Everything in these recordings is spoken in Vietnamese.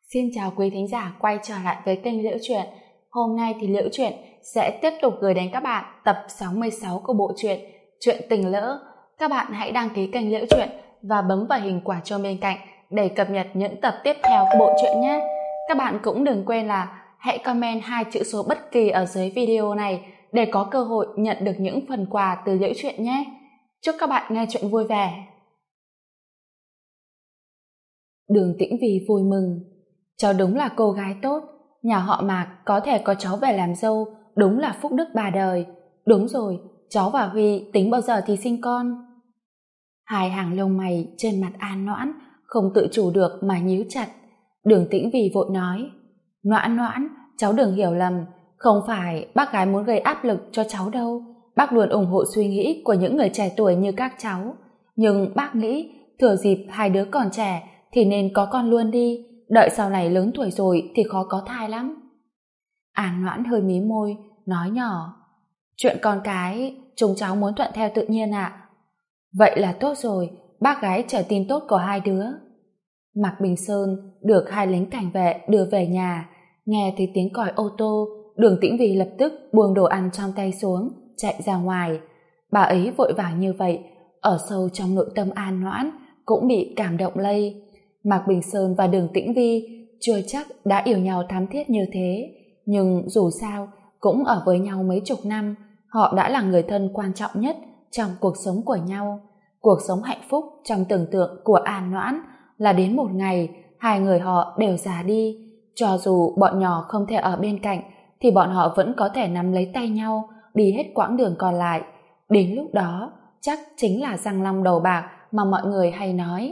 Xin chào quý thính giả quay trở lại với kênh Liễu Chuyện. Hôm nay thì Liễu Chuyện sẽ tiếp tục gửi đến các bạn tập 66 của bộ truyện Chuyện Tình Lỡ. Các bạn hãy đăng ký kênh Liễu Chuyện và bấm vào hình quả chuông bên cạnh để cập nhật những tập tiếp theo của bộ truyện nhé. Các bạn cũng đừng quên là hãy comment 2 chữ số bất kỳ ở dưới video này để có cơ hội nhận được những phần quà từ Liễu Chuyện nhé. Chúc các bạn nghe chuyện vui vẻ. Đường Tĩnh Vy vui mừng. Cháu đúng là cô gái tốt, nhà họ Mạc có thể có cháu về làm dâu, đúng là phúc đức ba đời. Đúng rồi, cháu và Huy tính bao giờ thì sinh con? Hai hàng lông mày trên mặt An Noãn không tự chủ được mà nhíu chặt. Đường Tĩnh Vy vội nói: Noãn Noãn, cháu đừng hiểu lầm, không phải bác gái muốn gây áp lực cho cháu đâu. Bác luôn ủng hộ suy nghĩ của những người trẻ tuổi như các cháu, nhưng bác nghĩ thừa dịp hai đứa còn trẻ thì nên có con luôn đi, đợi sau này lớn tuổi rồi thì khó có thai lắm. An Noãn hơi mí môi, nói nhỏ: Chuyện con cái chúng cháu muốn thuận theo tự nhiên ạ. Vậy là tốt rồi, bác gái chờ tin tốt của hai đứa. Mạc Bình Sơn được hai lính cảnh vệ đưa về nhà, nghe thấy tiếng còi ô tô, Đường Tĩnh Vy lập tức buông đồ ăn trong tay xuống, chạy ra ngoài. Bà ấy vội vàng như vậy, ở sâu trong nội tâm An Noãn cũng bị cảm động lây. Mạc Bình Sơn và Đường Tĩnh Vy chưa chắc đã yêu nhau thắm thiết như thế, nhưng dù sao cũng ở với nhau mấy chục năm, họ đã là người thân quan trọng nhất trong cuộc sống của nhau. Cuộc sống hạnh phúc trong tưởng tượng của An Noãn là đến một ngày hai người họ đều già đi, cho dù bọn nhỏ không thể ở bên cạnh thì bọn họ vẫn có thể nắm lấy tay nhau đi hết quãng đường còn lại. Đến lúc đó chắc chính là răng long đầu bạc mà mọi người hay nói.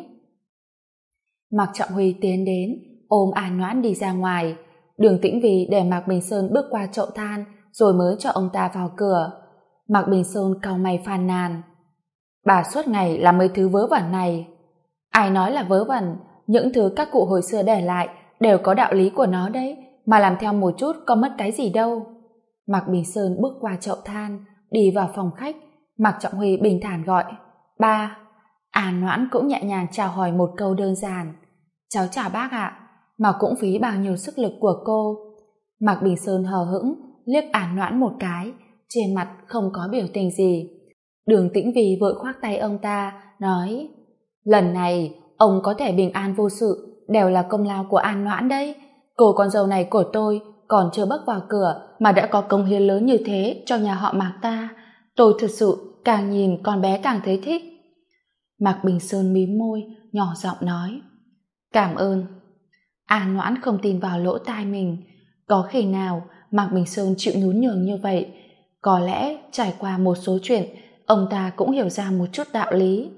Mạc Trọng Huy tiến đến ôm An Noãn đi ra ngoài. Đường Tĩnh Vy để Mạc Bình Sơn bước qua chậu than rồi mới cho ông ta vào cửa. Mạc Bình Sơn cau mày phàn nàn: Bà suốt ngày làm mấy thứ vớ vẩn này. Ai nói là vớ vẩn, những thứ các cụ hồi xưa để lại đều có đạo lý của nó đấy, mà làm theo một chút có mất cái gì đâu. Mạc Bình Sơn bước qua chậu than đi vào phòng khách. Mạc Trọng Huy bình thản gọi: Ba. An Noãn cũng nhẹ nhàng chào hỏi một câu đơn giản: Cháu chào bác ạ. Mà cũng phí bao nhiêu sức lực của cô. Mạc Bình Sơn hờ hững liếc An Noãn một cái, trên mặt không có biểu tình gì. Đường Tĩnh Vy vội khoác tay ông ta, nói: Lần này ông có thể bình an vô sự đều là công lao của An Noãn đấy. Cô con dâu này của tôi còn chưa bước vào cửa mà đã có công hiến lớn như thế cho nhà họ Mạc ta. Tôi thực sự càng nhìn con bé càng thấy thích. Mạc Bình Sơn mím môi, nhỏ giọng nói: Cảm ơn. An Noãn không tin vào lỗ tai mình. Có khi nào Mạc Bình Sơn chịu nhún nhường như vậy? Có lẽ trải qua một số chuyện, ông ta cũng hiểu ra một chút đạo lý.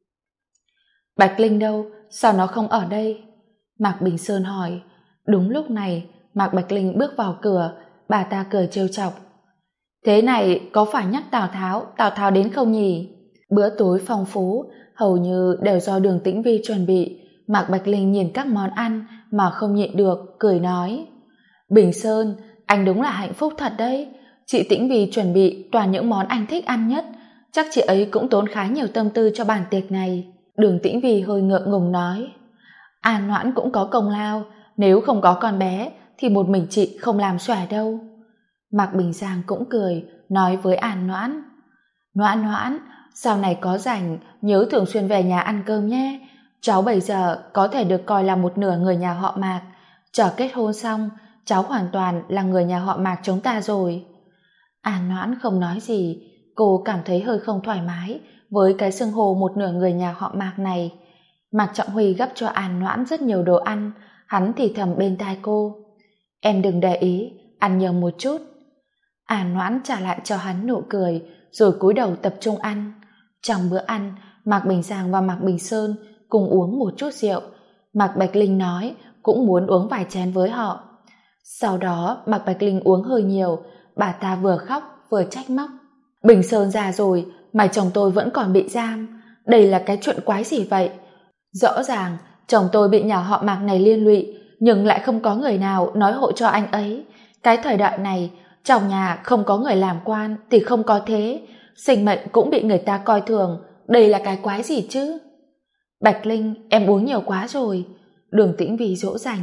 Bạch Linh đâu? Sao nó không ở đây? Mạc Bình Sơn hỏi. Đúng lúc này, Mạc Bạch Linh bước vào cửa, bà ta cười trêu chọc: Thế này có phải nhắc Tào Tháo đến không nhỉ? Bữa tối phong phú, hầu như đều do Đường Tĩnh Vy chuẩn bị. Mạc Bạch Linh nhìn các món ăn mà không nhịn được, cười nói: Bình Sơn, anh đúng là hạnh phúc thật đấy. Chị Tĩnh Vy chuẩn bị toàn những món anh thích ăn nhất, chắc chị ấy cũng tốn khá nhiều tâm tư cho bàn tiệc này. Đường Tĩnh Vy hơi ngượng ngùng nói: An Noãn cũng có công lao, nếu không có con bé thì một mình chị không làm xòe đâu. Mạc Bình Giang cũng cười, nói với An Noãn: Noãn Noãn, sau này có rảnh nhớ thường xuyên về nhà ăn cơm nhé. Cháu bây giờ có thể được coi là một nửa người nhà họ Mạc. Chờ kết hôn xong, cháu hoàn toàn là người nhà họ Mạc chúng ta rồi. An Noãn không nói gì, cô cảm thấy hơi không thoải mái với cái xưng hô một nửa người nhà họ Mạc này. Mạc Trọng Huy gắp cho An Noãn rất nhiều đồ ăn, hắn thì thầm bên tai cô: Em đừng để ý, ăn nhiều một chút. An Noãn trả lại cho hắn nụ cười, rồi cúi đầu tập trung ăn. Trong bữa ăn, Mạc Bình Giang và Mạc Bình Sơn cùng uống một chút rượu. Mạc Bạch Linh nói cũng muốn uống vài chén với họ. Sau đó Mạc Bạch Linh uống hơi nhiều, bà ta vừa khóc vừa trách móc: Bình Sơn già rồi mà chồng tôi vẫn còn bị giam, đây là cái chuyện quái gì vậy? Rõ ràng chồng tôi bị nhà họ Mạc này liên lụy, nhưng lại không có người nào nói hộ cho anh ấy. Cái thời đại này, trong nhà không có người làm quan thì không có thế, sinh mệnh cũng bị người ta coi thường, đây là cái quái gì chứ? Bạch Linh, em uống nhiều quá rồi. Đường Tĩnh Vy dỗ dành.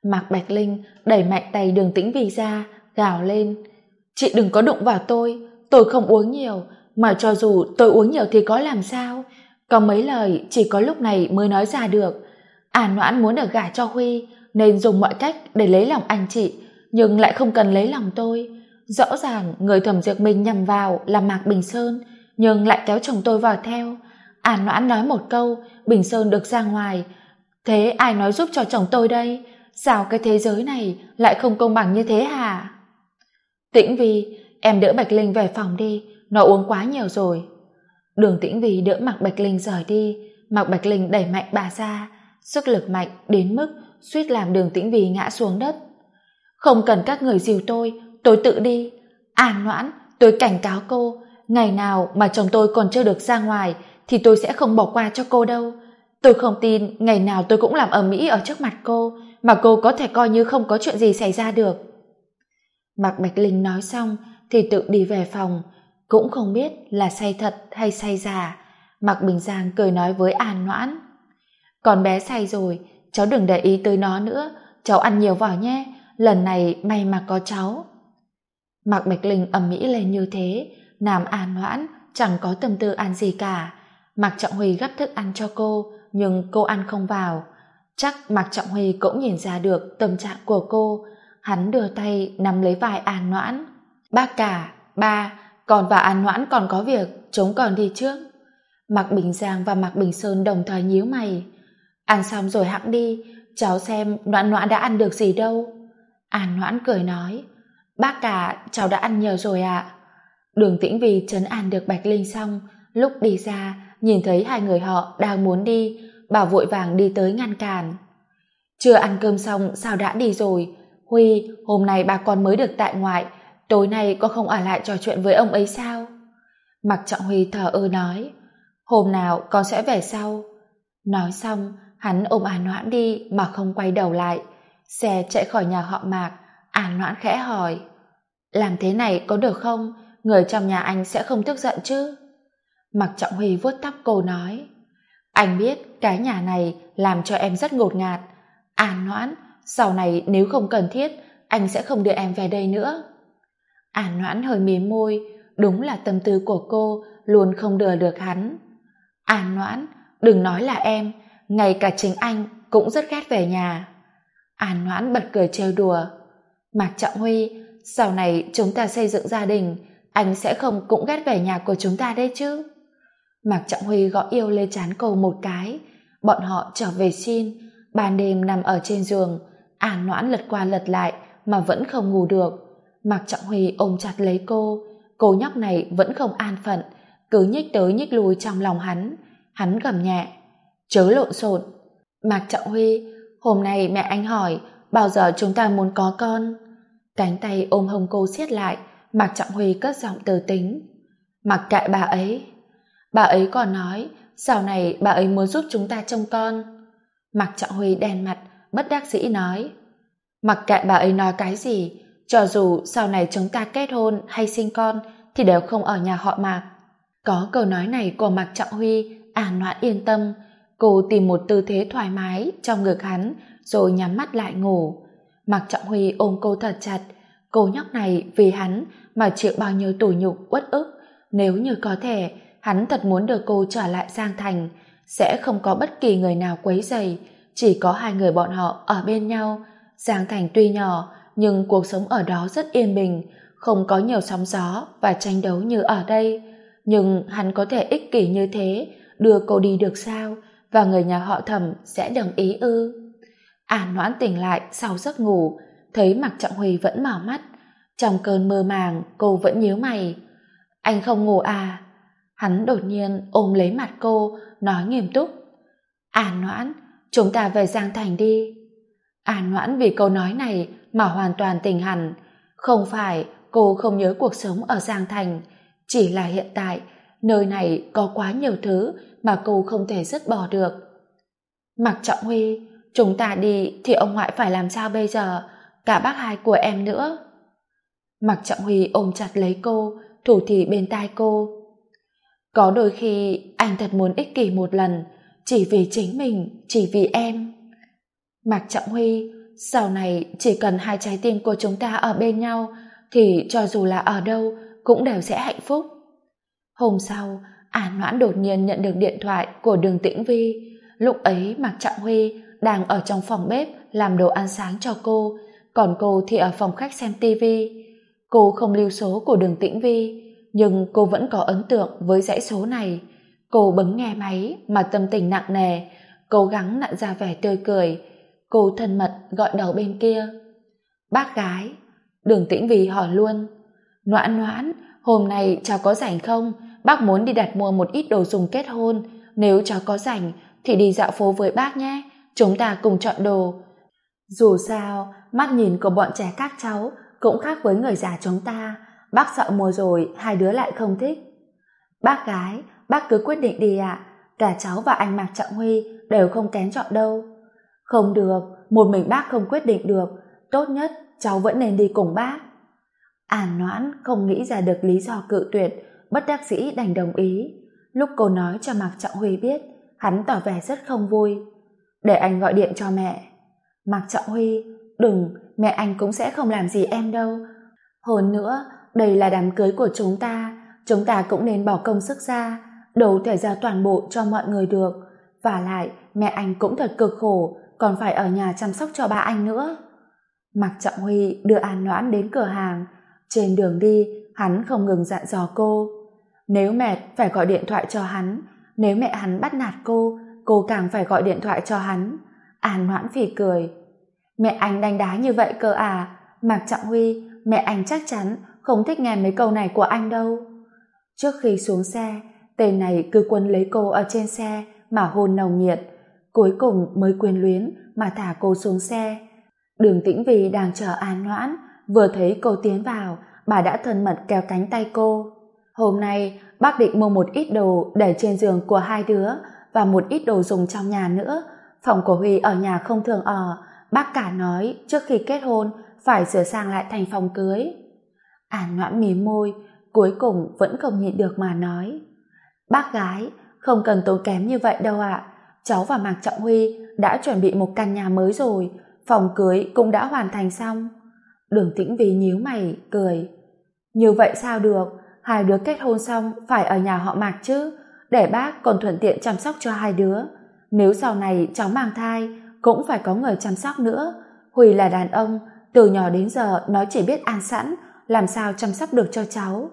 Mạc Bạch Linh đẩy mạnh tay Đường Tĩnh Vì ra, gào lên: chị đừng có đụng vào tôi không uống nhiều, mà cho dù tôi uống nhiều thì có làm sao? Có mấy lời chỉ có lúc này mới nói ra được. Noãn muốn được gả cho Huy nên dùng mọi cách để lấy lòng anh chị, nhưng lại không cần lấy lòng tôi. Rõ ràng người Thẩm Diệp mình nhằm vào là Mạc Bình Sơn, nhưng lại kéo chồng tôi vào theo. Noãn nói một câu, Bình Sơn được ra ngoài. Thế ai nói giúp cho chồng tôi đây? Sao cái thế giới này lại không công bằng như thế hả? Tĩnh Vi, em đỡ Bạch Linh về phòng đi, nó uống quá nhiều rồi. Đường Tĩnh Vi đỡ Mạc Bạch Linh rời đi. Mạc Bạch Linh đẩy mạnh bà ra, sức lực mạnh đến mức suýt làm Đường Tĩnh Vi ngã xuống đất. Không cần các người dìu tôi tự đi. Noãn, tôi cảnh cáo cô, ngày nào mà chồng tôi còn chưa được ra ngoài thì tôi sẽ không bỏ qua cho cô đâu. Tôi không tin ngày nào tôi cũng làm ầm ĩ ở trước mặt cô mà cô có thể coi như không có chuyện gì xảy ra được. Mạc Bạch Linh nói xong thì tự đi về phòng, cũng không biết là say thật hay say giả. Mạc Bình Giang cười nói với Noãn: con bé say rồi, cháu đừng để ý tới nó nữa, cháu ăn nhiều vào nhé, lần này may mà có cháu. Mạc Bạch Linh ầm ĩ lên như thế, làm Noãn chẳng có tâm tư ăn gì cả. Mạc Trọng Huy gắp thức ăn cho cô, nhưng cô ăn không vào. Chắc Mạc Trọng Huy cũng nhìn ra được tâm trạng của cô. Hắn đưa tay nắm lấy vai Noãn. Bác cả, ba, con và Noãn còn có việc, chúng còn đi trước. Mạc Bình Giang và Mạc Bình Sơn đồng thời nhíu mày. Ăn xong rồi hẵng đi, cháu xem Noãn Noãn đã ăn được gì đâu. Noãn cười nói: bác cả, cháu đã ăn nhiều rồi ạ. Đường Tĩnh Vì trấn an được Bạch Linh xong, lúc đi ra nhìn thấy hai người họ đang muốn đi, bà vội vàng đi tới ngăn cản. Chưa ăn cơm xong sao đã đi rồi? Huy, hôm nay bà con mới được tại ngoại, tối nay con không ở lại trò chuyện với ông ấy sao? Mạc Trọng Huy thờ ơ nói: hôm nào con sẽ về sau. Nói xong hắn ôm Noãn đi mà không quay đầu lại. Xe chạy khỏi nhà họ Mạc. Noãn khẽ hỏi: làm thế này có được không? Người trong nhà anh sẽ không tức giận chứ? Mạc Trọng Huy vuốt tóc cô nói: anh biết cái nhà này làm cho em rất ngột ngạt. Noãn, sau này nếu không cần thiết anh sẽ không đưa em về đây nữa. Noãn hơi mím môi, đúng là tâm tư của cô luôn không đưa được hắn. Noãn, đừng nói là em, ngay cả chính anh cũng rất ghét về nhà. Noãn bật cười trêu đùa: Mạc Trọng Huy, sau này chúng ta xây dựng gia đình, anh sẽ không cũng ghét về nhà của chúng ta đấy chứ? Mạc Trọng Huy gõ yêu lên trán cô một cái. Bọn họ trở về xin. Ban đêm nằm ở trên giường, Noãn lật qua lật lại mà vẫn không ngủ được. Mạc Trọng Huy ôm chặt lấy cô nhóc này vẫn không an phận, cứ nhích tới nhích lui trong lòng hắn. Hắn gầm nhẹ: chớ lộn xộn. Mạc Trọng Huy, hôm nay mẹ anh hỏi bao giờ chúng ta muốn có con. Cánh tay ôm hông cô siết lại. Mạc Trọng Huy cất giọng từ tính: mặc kệ bà ấy còn nói sau này bà ấy muốn giúp chúng ta trông con. Mạc Trọng Huy đen mặt bất đắc dĩ nói: mặc kệ bà ấy nói cái gì, cho dù sau này chúng ta kết hôn hay sinh con thì đều không ở nhà họ Mạc. Có câu nói này của Mạc Trọng Huy, Noãn yên tâm. Cô tìm một tư thế thoải mái trong ngực hắn rồi nhắm mắt lại ngủ. Mạc Trọng Huy ôm cô thật chặt. Cô nhóc này vì hắn mà chịu bao nhiêu tủi nhục uất ức. Nếu như có thể, hắn thật muốn đưa cô trở lại Giang Thành, sẽ không có bất kỳ người nào quấy rầy, chỉ có hai người bọn họ ở bên nhau. Giang Thành tuy nhỏ nhưng cuộc sống ở đó rất yên bình, không có nhiều sóng gió và tranh đấu như ở đây. Nhưng hắn có thể ích kỷ như thế đưa cô đi được sao? Và người nhà họ Thẩm sẽ đồng ý ư? Noãn tỉnh lại sau giấc ngủ, thấy Mạc Trọng Huy vẫn mở mắt. Trong cơn mơ màng cô vẫn nhíu mày. Anh không ngủ à? Hắn đột nhiên ôm lấy mặt cô, nói nghiêm túc: Noãn, chúng ta về Giang Thành đi. Noãn vì câu nói này mà hoàn toàn tỉnh hẳn. Không phải cô không nhớ cuộc sống ở Giang Thành, chỉ là hiện tại nơi này có quá nhiều thứ mà cô không thể dứt bỏ được. Mạc Trọng Huy, chúng ta đi thì ông ngoại phải làm sao bây giờ? Cả bác hai của em nữa. Mạc Trọng Huy ôm chặt lấy cô, thủ thỉ bên tai cô: có đôi khi anh thật muốn ích kỷ một lần, chỉ vì chính mình, chỉ vì em. Mạc Trọng Huy, sau này chỉ cần hai trái tim của chúng ta ở bên nhau thì cho dù là ở đâu cũng đều sẽ hạnh phúc. Hôm sau, An Noãn đột nhiên nhận được điện thoại của Đường Tĩnh Vi. Lúc ấy Mạc Trọng Huy đang ở trong phòng bếp làm đồ ăn sáng cho cô, còn cô thì ở phòng khách xem tivi. Cô không lưu số của Đường Tĩnh Vi, nhưng cô vẫn có ấn tượng với dãy số này. Cô bấm nghe máy mà tâm tình nặng nề, cố gắng nặn ra vẻ tươi cười. Cô thân mật gọi đầu bên kia. Bác gái. Đường Tĩnh Vi hỏi luôn. Noãn Noãn, hôm nay cháu có rảnh không? Bác muốn đi đặt mua một ít đồ dùng kết hôn. Nếu cháu có rảnh thì đi dạo phố với bác nhé. Chúng ta cùng chọn đồ. Dù sao, mắt nhìn của bọn trẻ các cháu cũng khác với người già chúng ta. Bác sợ mua rồi hai đứa lại không thích. Bác gái, bác cứ quyết định đi ạ. Cả cháu và anh Mạc Trọng Huy đều không kén chọn đâu. Không được, một mình bác không quyết định được. Tốt nhất cháu vẫn nên đi cùng bác. An Noãn không nghĩ ra được lý do cự tuyệt, bất đắc dĩ đành đồng ý. Lúc cô nói cho Mạc Trọng Huy biết, hắn tỏ vẻ rất không vui. Để anh gọi điện cho mẹ. Mạc Trọng Huy, đừng, mẹ anh cũng sẽ không làm gì em đâu. Hơn nữa, đây là đám cưới của chúng ta cũng nên bỏ công sức ra, đâu thể ra toàn bộ cho mọi người được. Và lại, mẹ anh cũng thật cực khổ, còn phải ở nhà chăm sóc cho ba anh nữa. Mạc Trọng Huy đưa An Noãn đến cửa hàng. Trên đường đi, hắn không ngừng dặn dò cô. Nếu mệt, phải gọi điện thoại cho hắn. Nếu mẹ hắn bắt nạt cô càng phải gọi điện thoại cho hắn. An Noãn phì cười. Mẹ anh đánh đá như vậy cơ à? Mạc Trọng Huy, mẹ anh chắc chắn không thích nghe mấy câu này của anh đâu. Trước khi xuống xe, tên này cứ quấn lấy cô ở trên xe mà hôn nồng nhiệt. Cuối cùng mới quyến luyến mà thả cô xuống xe. Đường Tĩnh Vi đang chờ An Noãn, vừa thấy cô tiến vào, bà đã thân mật kéo cánh tay cô. Hôm nay bác định mua một ít đồ để trên giường của hai đứa và một ít đồ dùng trong nhà nữa. Phòng của Huy ở nhà không thường ở, bác cả nói trước khi kết hôn phải sửa sang lại thành phòng cưới. An Noãn mím môi, cuối cùng vẫn không nhịn được mà nói. Bác gái, không cần tốn kém như vậy đâu ạ. Cháu và Mạc Trọng Huy đã chuẩn bị một căn nhà mới rồi, phòng cưới cũng đã hoàn thành xong. Đường Tĩnh Vi nhíu mày, cười. Như vậy sao được, hai đứa kết hôn xong phải ở nhà họ Mạc chứ, để bác còn thuận tiện chăm sóc cho hai đứa. Nếu sau này cháu mang thai, cũng phải có người chăm sóc nữa. Huy là đàn ông, từ nhỏ đến giờ nó chỉ biết ăn sẵn, làm sao chăm sóc được cho cháu.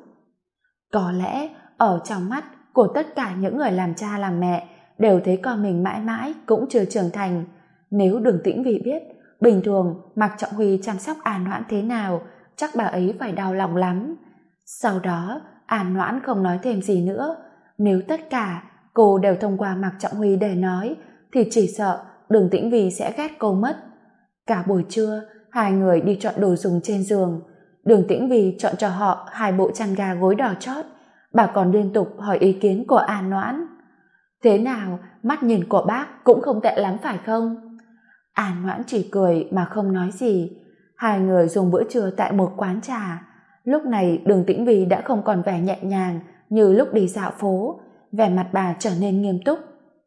Có lẽ, ở trong mắt của tất cả những người làm cha làm mẹ, đều thấy con mình mãi mãi cũng chưa trưởng thành. Nếu Đường Tĩnh Vi biết, bình thường Mạc Trọng Huy chăm sóc An Noãn thế nào, chắc bà ấy phải đau lòng lắm. Sau đó, An Noãn không nói thêm gì nữa. Nếu tất cả cô đều thông qua Mạc Trọng Huy để nói, thì chỉ sợ Đường Tĩnh Vi sẽ ghét cô mất. Cả buổi trưa, hai người đi chọn đồ dùng trên giường. Đường Tĩnh Vi chọn cho họ hai bộ chăn ga gối đỏ chót. Bà còn liên tục hỏi ý kiến của An Noãn. Thế nào, mắt nhìn của bác cũng không tệ lắm phải không? An Noãn chỉ cười mà không nói gì. Hai người dùng bữa trưa tại một quán trà. Lúc này Đường Tĩnh Vi đã không còn vẻ nhẹ nhàng như lúc đi dạo phố. Vẻ mặt bà trở nên nghiêm túc.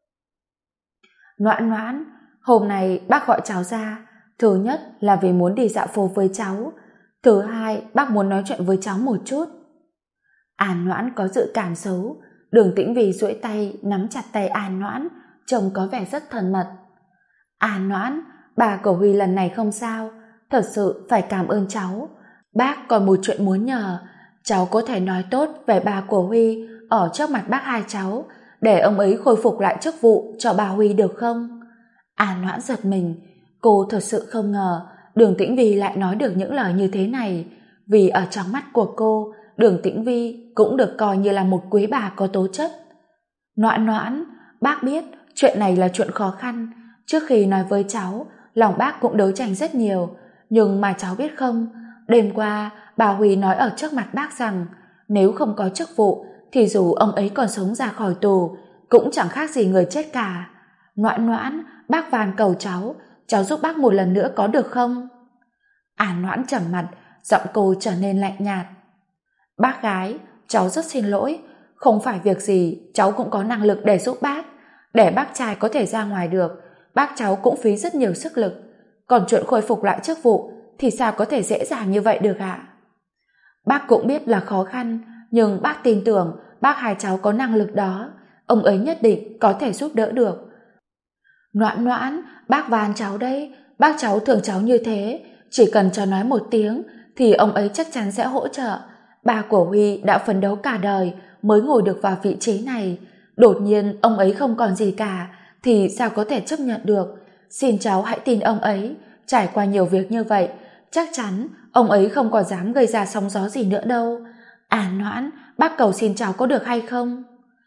Noãn Noãn, hôm nay bác gọi cháu ra. Thứ nhất là vì muốn đi dạo phố với cháu. Thứ hai, bác muốn nói chuyện với cháu một chút. An Noãn có dự cảm xấu. Đường Tĩnh Vi duỗi tay nắm chặt tay An Noãn, trông có vẻ rất thân mật. An Noãn, bà của Huy lần này không sao, thật sự phải cảm ơn cháu. Bác còn một chuyện muốn nhờ, cháu có thể nói tốt về bà của Huy ở trước mặt bác hai cháu, để ông ấy khôi phục lại chức vụ cho bà Huy được không? An Noãn giật mình, cô thật sự không ngờ Đường Tĩnh Vi lại nói được những lời như thế này, vì ở trong mắt của cô, Đường Tĩnh Vi cũng được coi như là một quý bà có tố chất. Noãn Noãn, bác biết chuyện này là chuyện khó khăn. Trước khi nói với cháu, lòng bác cũng đấu tranh rất nhiều. Nhưng mà cháu biết không, đêm qua bà Huy nói ở trước mặt bác rằng nếu không có chức vụ thì dù ông ấy còn sống ra khỏi tù cũng chẳng khác gì người chết cả. Noãn Noãn, bác van cầu cháu giúp bác một lần nữa có được không? An Noãn trầm mặt, giọng cô trở nên lạnh nhạt. Bác gái, cháu rất xin lỗi, không phải việc gì cháu cũng có năng lực để giúp bác. Để bác trai có thể ra ngoài được, bác cháu cũng phí rất nhiều sức lực. còn chuyện khôi phục lại chức vụ thì sao có thể dễ dàng như vậy được ạ? Bác cũng biết là khó khăn, nhưng bác tin tưởng bác hai cháu có năng lực đó, ông ấy nhất định có thể giúp đỡ được. Noãn Noãn, bác van cháu đấy, bác cháu thương cháu như thế, chỉ cần cháu nói một tiếng thì ông ấy chắc chắn sẽ hỗ trợ. Ba của Huy đã phấn đấu cả đời mới ngồi được vào vị trí này, đột nhiên ông ấy không còn gì cả thì sao có thể chấp nhận được. Xin cháu hãy tin ông ấy, trải qua nhiều việc như vậy, chắc chắn ông ấy không còn dám gây ra sóng gió gì nữa đâu. Noãn, bác cầu xin cháu có được hay không?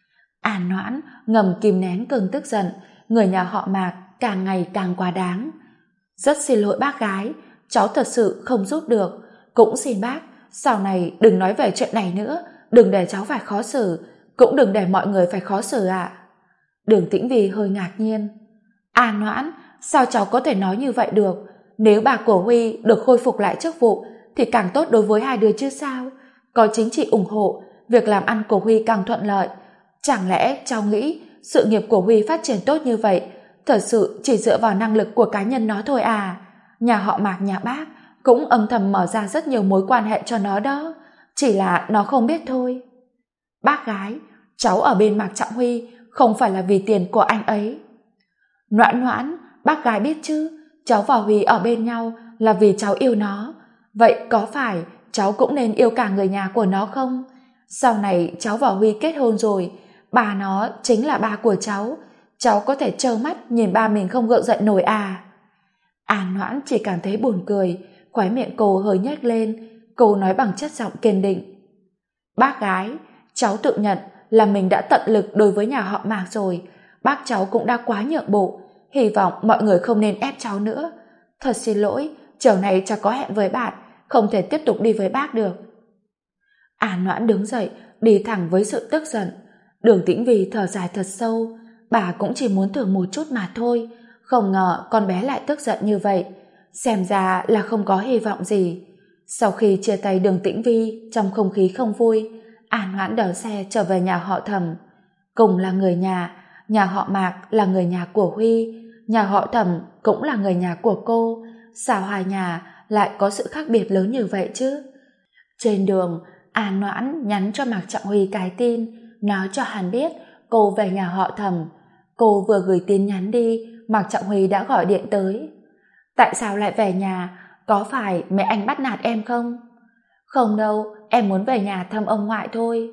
Noãn ngầm kìm nén cơn tức giận, người nhà họ Mạc càng ngày càng quá đáng. Rất xin lỗi bác gái, cháu thật sự không giúp được, cũng xin bác sau này đừng nói về chuyện này nữa, đừng để cháu phải khó xử, cũng đừng để mọi người phải khó xử ạ. Đường Tĩnh Vy hơi ngạc nhiên. Noãn, sao cháu có thể nói như vậy được? Nếu bà của Huy được khôi phục lại chức vụ thì càng tốt đối với hai đứa chứ sao? Có chính trị ủng hộ, việc làm ăn của Huy càng thuận lợi. Chẳng lẽ cháu nghĩ sự nghiệp của Huy phát triển tốt như vậy thật sự chỉ dựa vào năng lực của cá nhân nó thôi à? Nhà họ Mạc nhà bác cũng âm thầm mở ra rất nhiều mối quan hệ cho nó đó, chỉ là nó không biết thôi. Bác gái, cháu ở bên Mạc Trọng Huy không phải là vì tiền của anh ấy. Noãn Noãn, bác gái biết chứ, cháu và Huy ở bên nhau là vì cháu yêu nó. Vậy có phải cháu cũng nên yêu cả người nhà của nó không? Sau này cháu và Huy kết hôn rồi, bà nó chính là ba của cháu có thể trơ mắt nhìn ba mình không gượng dậy nổi à? Noãn chỉ cảm thấy buồn cười, khóe miệng cô hơi nhếch lên, cô nói bằng chất giọng kiên định. Bác gái, cháu tự nhận là mình đã tận lực đối với nhà họ Mạc rồi, bác cháu cũng đã quá nhượng bộ, hy vọng mọi người không nên ép cháu nữa. Thật xin lỗi, chiều nay cháu có hẹn với bạn, không thể tiếp tục đi với bác được. Noãn đứng dậy, đi thẳng với sự tức giận. Đường Tĩnh Vy thở dài thật sâu, bà cũng chỉ muốn thử một chút mà thôi, không ngờ con bé lại tức giận như vậy, xem ra là không có hy vọng gì. Sau khi chia tay Đường Tĩnh Vy trong không khí không vui, Noãn đón xe trở về nhà họ Thẩm. Cùng là người nhà họ Mạc là người nhà của Huy, nhà họ Thẩm cũng là người nhà của cô, sao hai nhà lại có sự khác biệt lớn như vậy chứ? Trên đường, Noãn nhắn cho Mạc Trọng Huy cái tin, nói cho hắn biết cô về nhà họ Thẩm. Cô vừa gửi tin nhắn đi, Mạc Trọng Huy đã gọi điện tới. Tại sao lại về nhà? Có phải mẹ anh bắt nạt em không? Không đâu, em muốn về nhà thăm ông ngoại thôi.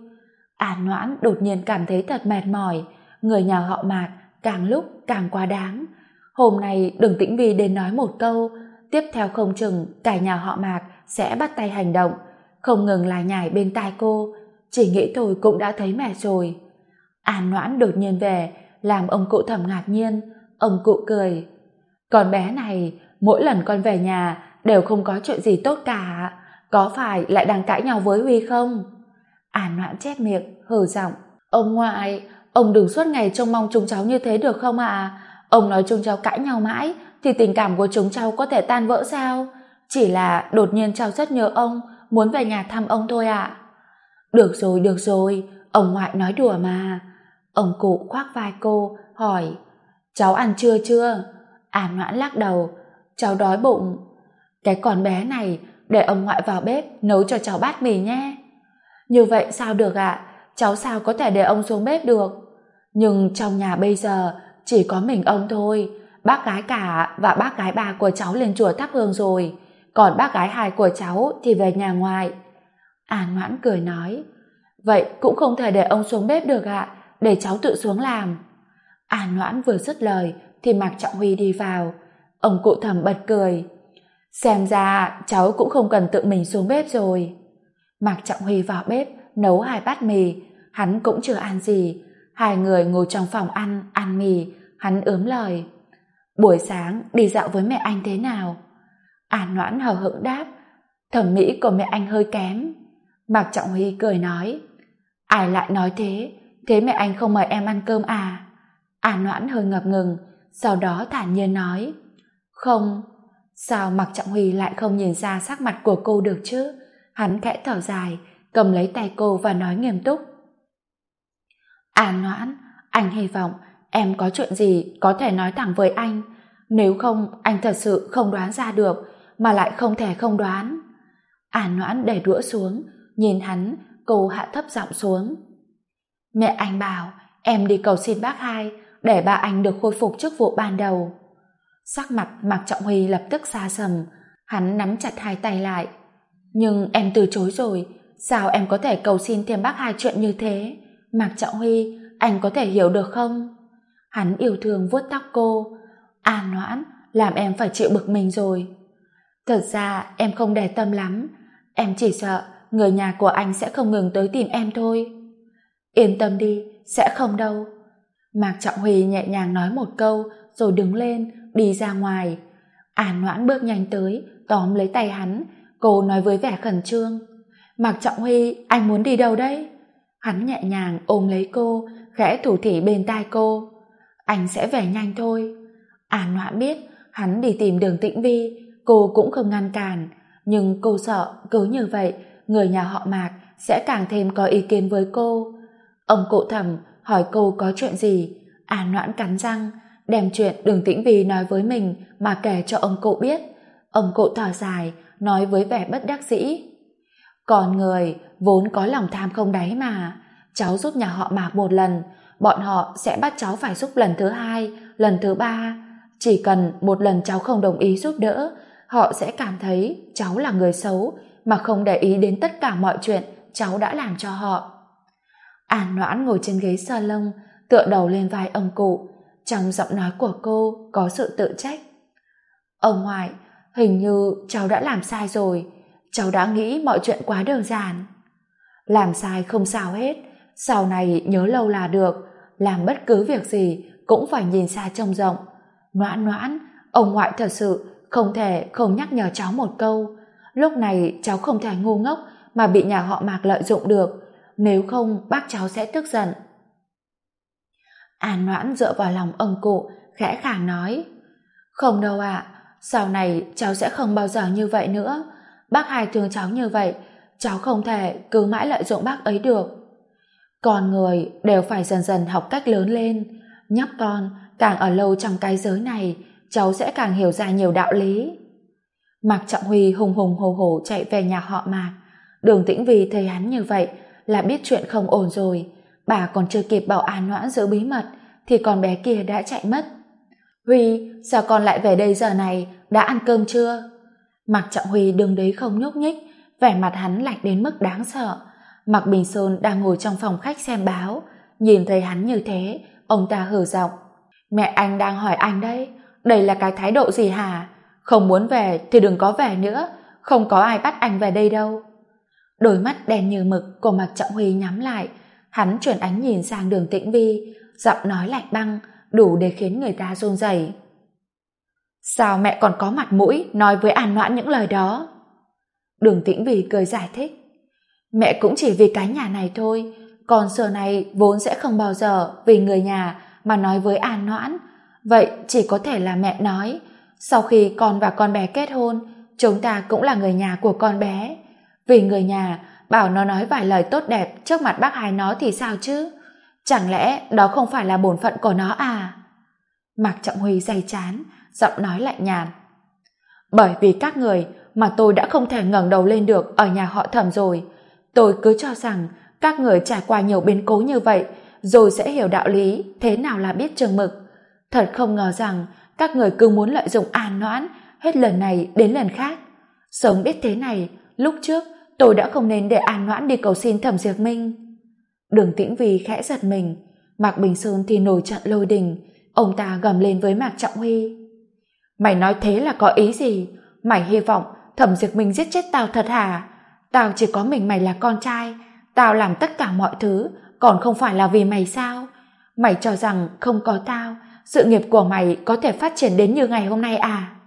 Noãn đột nhiên cảm thấy thật mệt mỏi, người nhà họ Mạc càng lúc càng quá đáng. Hôm nay Đường Tĩnh Vy đến nói một câu, tiếp theo không chừng cả nhà họ Mạc sẽ bắt tay hành động, không ngừng lải nhải bên tai cô, chỉ nghĩ thôi cũng đã thấy mệt rồi. Noãn đột nhiên về, làm ông cụ Thẩm ngạc nhiên. Ông cụ cười. Con bé này, mỗi lần con về nhà đều không có chuyện gì tốt cả, có phải lại đang cãi nhau với Huy không? Noãn chép miệng, hừ giọng. Ông ngoại, ông đừng suốt ngày trông mong chúng cháu như thế được không ạ? Ông nói chúng cháu cãi nhau mãi thì tình cảm của chúng cháu có thể tan vỡ sao? Chỉ là đột nhiên cháu rất nhớ ông, muốn về nhà thăm ông thôi ạ. Được rồi, ông ngoại nói đùa mà. Ông cụ khoác vai cô, hỏi, cháu ăn trưa chưa? Noãn lắc đầu, cháu đói bụng. Cái con bé này, để ông ngoại vào bếp nấu cho cháu bát mì nhé. Như vậy sao được ạ? Cháu sao có thể để ông xuống bếp được? Nhưng trong nhà bây giờ chỉ có mình ông thôi. Bác gái cả và bác gái ba của cháu lên chùa thắp hương rồi, còn bác gái hai của cháu thì về nhà ngoài. Noãn cười nói, vậy cũng không thể để ông xuống bếp được ạ, để cháu tự xuống làm. Noãn vừa dứt lời thì Mạc Trọng Huy đi vào. Ông cụ Thẩm bật cười, xem ra cháu cũng không cần tự mình xuống bếp rồi. Mạc Trọng Huy vào bếp nấu 2 bát mì, hắn cũng chưa ăn gì. Hai người ngồi trong phòng ăn mì, hắn ướm lời, buổi sáng đi dạo với mẹ anh thế nào? Noãn hờ hững đáp, thẩm mỹ của mẹ anh hơi kém. Mạc Trọng Huy cười nói, ai lại nói thế? Thế mẹ anh không mời em ăn cơm à? Noãn hơi ngập ngừng, sau đó thản nhiên nói, không. Sao Mạc Trọng Huy lại không nhìn ra sắc mặt của cô được chứ? Hắn khẽ thở dài, cầm lấy tay cô và nói nghiêm túc, Noãn, anh hy vọng em có chuyện gì có thể nói thẳng với anh. Nếu không, anh thật sự không đoán ra được, mà lại không thể không đoán. An Noãn để đũa xuống, nhìn hắn, cô hạ thấp giọng xuống. Mẹ anh bảo em đi cầu xin bác hai để ba anh được khôi phục chức vụ ban đầu. Sắc mặt Mạc Trọng Huy lập tức xa sầm, hắn nắm chặt hai tay lại. Nhưng em từ chối rồi, sao em có thể cầu xin thêm bác hai chuyện như thế? Mạc Trọng Huy, anh có thể hiểu được không? Hắn yêu thương vuốt tóc cô. An Noãn, làm em phải chịu bực mình rồi. Thật ra em không để tâm lắm, em chỉ sợ người nhà của anh sẽ không ngừng tới tìm em thôi. Yên tâm đi, sẽ không đâu. Mạc Trọng Huy nhẹ nhàng nói một câu rồi đứng lên, đi ra ngoài. An Noãn bước nhanh tới, tóm lấy tay hắn, cô nói với vẻ khẩn trương. Mạc Trọng Huy, anh muốn đi đâu đấy? Hắn nhẹ nhàng ôm lấy cô, khẽ thủ thỉ bên tai cô. Anh sẽ về nhanh thôi. An Noãn biết hắn đi tìm Đường Tĩnh Vi, cô cũng không ngăn cản, nhưng cô sợ cứ như vậy người nhà họ Mạc sẽ càng thêm có ý kiến với cô. Ông cụ Thẩm hỏi cô có chuyện gì, An Noãn cắn răng đem chuyện Đường Tĩnh Vi nói với mình mà kể cho ông cụ biết. Ông cụ thở dài, nói với vẻ bất đắc dĩ. Con người vốn có lòng tham không đáy mà. Cháu giúp nhà họ Mạc một lần, bọn họ sẽ bắt cháu phải giúp lần thứ hai, lần thứ ba. Chỉ cần một lần cháu không đồng ý giúp đỡ, họ sẽ cảm thấy cháu là người xấu, mà không để ý đến tất cả mọi chuyện cháu đã làm cho họ. An Noãn ngồi trên ghế salon, tựa đầu lên vai ông cụ. Trong giọng nói của cô có sự tự trách. Ông ngoại, hình như cháu đã làm sai rồi. Cháu đã nghĩ mọi chuyện quá đơn giản. Làm sai không sao hết, sau này nhớ lâu là được. Làm bất cứ việc gì cũng phải nhìn xa trông rộng. Noãn Noãn, ông ngoại thật sự không thể không nhắc nhở cháu một câu. Lúc này cháu không thể ngu ngốc mà bị nhà họ Mạc lợi dụng được. Nếu không bác cháu sẽ tức giận. An Noãn dựa vào lòng ông cụ, khẽ khàng nói. Không đâu ạ, sau này cháu sẽ không bao giờ như vậy nữa. Bác hai thương cháu như vậy, cháu không thể cứ mãi lợi dụng bác ấy được. Con người đều phải dần dần học cách lớn lên. Nhóc con càng ở lâu trong cái giới này, cháu sẽ càng hiểu ra nhiều đạo lý. Mạc Trọng Huy hùng hùng hổ hổ chạy về nhà họ Mạc. Đường Tĩnh Vi thấy hắn như vậy là biết chuyện không ổn rồi. Bà còn chưa kịp bảo An Noãn giữ bí mật thì con bé kia đã chạy mất. Huy, sao con lại về đây giờ này, đã ăn cơm chưa? Mạc Trọng Huy đứng đấy không nhúc nhích, vẻ mặt hắn lạnh đến mức đáng sợ. Mạc Bình Sơn đang ngồi trong phòng khách xem báo, nhìn thấy hắn như thế, ông ta hừ giọng. Mẹ anh đang hỏi anh đấy, đây là cái thái độ gì hả? Không muốn về thì đừng có về nữa, không có ai bắt anh về đây đâu. Đôi mắt đen như mực của Mạc Trọng Huy nhắm lại, hắn chuyển ánh nhìn sang Đường Tĩnh Vi, giọng nói lạnh băng, đủ để khiến người ta run rẩy. Sao mẹ còn có mặt mũi nói với An Noãn những lời đó? Đường Tĩnh Vi cười giải thích. Mẹ cũng chỉ vì cái nhà này thôi, còn xưa này vốn sẽ không bao giờ vì người nhà mà nói với An Noãn. Vậy chỉ có thể là mẹ nói, sau khi con và con bé kết hôn, chúng ta cũng là người nhà của con bé. Vì người nhà bảo nó nói vài lời tốt đẹp trước mặt bác hai nó thì sao chứ? Chẳng lẽ đó không phải là bổn phận của nó à? Mạc Trọng Huy day chán, giọng nói lạnh nhạt. Bởi vì các người mà tôi đã không thể ngẩng đầu lên được ở nhà họ Thẩm rồi. Tôi cứ cho rằng các người trải qua nhiều biến cố như vậy rồi sẽ hiểu đạo lý thế nào là biết chừng mực. Thật không ngờ rằng các người cứ muốn lợi dụng An Noãn hết lần này đến lần khác. Sớm biết thế này, lúc trước tôi đã không nên để An Noãn đi cầu xin Thẩm Diệp Minh. Đường Tĩnh Vi khẽ giật mình, Mạc Bình Sơn thì nổi trận lôi đình. Ông ta gầm lên với Mạc Trọng Huy. Mày nói thế là có ý gì? Mày hy vọng Thẩm Diệp Minh giết chết tao thật hả? Tao chỉ có mình mày là con trai, tao làm tất cả mọi thứ còn không phải là vì mày sao? Mày cho rằng không có tao, sự nghiệp của mày có thể phát triển đến như ngày hôm nay à?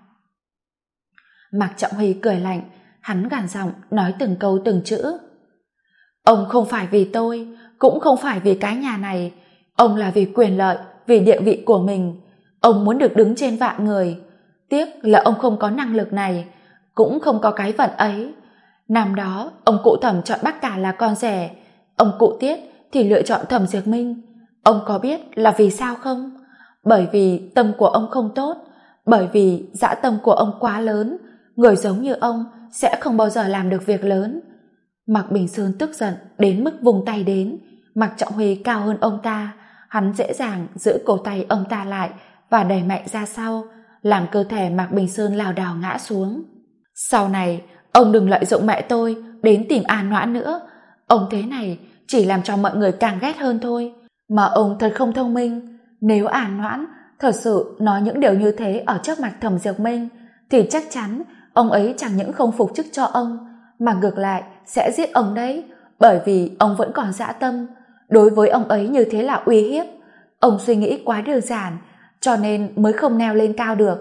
Mạc Trọng Huy cười lạnh, hắn gằn giọng nói từng câu từng chữ. Ông không phải vì tôi, cũng không phải vì cái nhà này, ông là vì quyền lợi, vì địa vị của mình. Ông muốn được đứng trên vạn người. Tiếc là ông không có năng lực này, cũng không có cái vận ấy. Năm đó, ông cụ Thẩm chọn bác cả là con rể, ông cụ Tiết thì lựa chọn Thẩm Diệp Minh. Ông có biết là vì sao không? Bởi vì tâm của ông không tốt, bởi vì dã tâm của ông quá lớn, người giống như ông sẽ không bao giờ làm được việc lớn. Mạc Bình Sơn tức giận đến mức vùng tay đến. Mạc Trọng Huy cao hơn ông ta, hắn dễ dàng giữ cổ tay ông ta lại và đẩy mạnh ra sau, làm cơ thể Mạc Bình Sơn lảo đảo ngã xuống. Sau này, ông đừng lợi dụng mẹ tôi đến tìm An Noãn nữa. Ông thế này chỉ làm cho mọi người càng ghét hơn thôi. Mà ông thật không thông minh. Nếu An Noãn thật sự nói những điều như thế ở trước mặt Thẩm Diệp Minh, thì chắc chắn ông ấy chẳng những không phục chức cho ông, mà ngược lại sẽ giết ông đấy, bởi vì ông vẫn còn dã tâm. Đối với ông ấy như thế là uy hiếp. Ông suy nghĩ quá đơn giản, cho nên mới không leo lên cao được.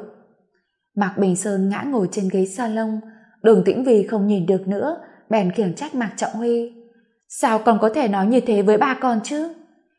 Mạc Bình Sơn ngã ngồi trên ghế salon. Đường Tĩnh Vy không nhìn được nữa, bèn khiển trách Mạc Trọng Huy. Sao con có thể nói như thế với ba con chứ?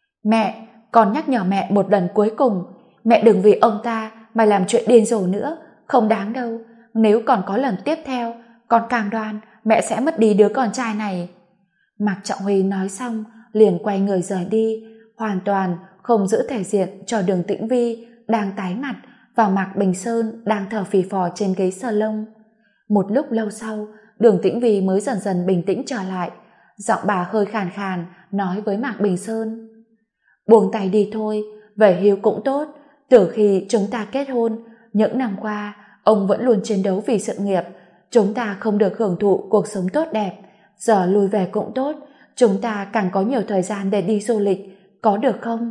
Mẹ, con nhắc nhở mẹ một lần cuối cùng, mẹ đừng vì ông ta mà làm chuyện điên rồ nữa, không đáng đâu. Nếu còn có lần tiếp theo, con cam đoan mẹ sẽ mất đi đứa con trai này. Mạc Trọng Huy nói xong liền quay người rời đi, hoàn toàn không giữ thể diện cho Đường Tĩnh Vy đang tái mặt và Mạc Bình Sơn đang thở phì phò trên ghế salon. Một lúc lâu sau, Đường Tĩnh Vy mới dần dần bình tĩnh trở lại, giọng bà hơi khàn khàn nói với Mạc Bình Sơn: buông tay đi thôi, về hưu cũng tốt. Từ khi chúng ta kết hôn, những năm qua ông vẫn luôn chiến đấu vì sự nghiệp, chúng ta không được hưởng thụ cuộc sống tốt đẹp. Giờ lui về cũng tốt, chúng ta càng có nhiều thời gian để đi du lịch, có được không?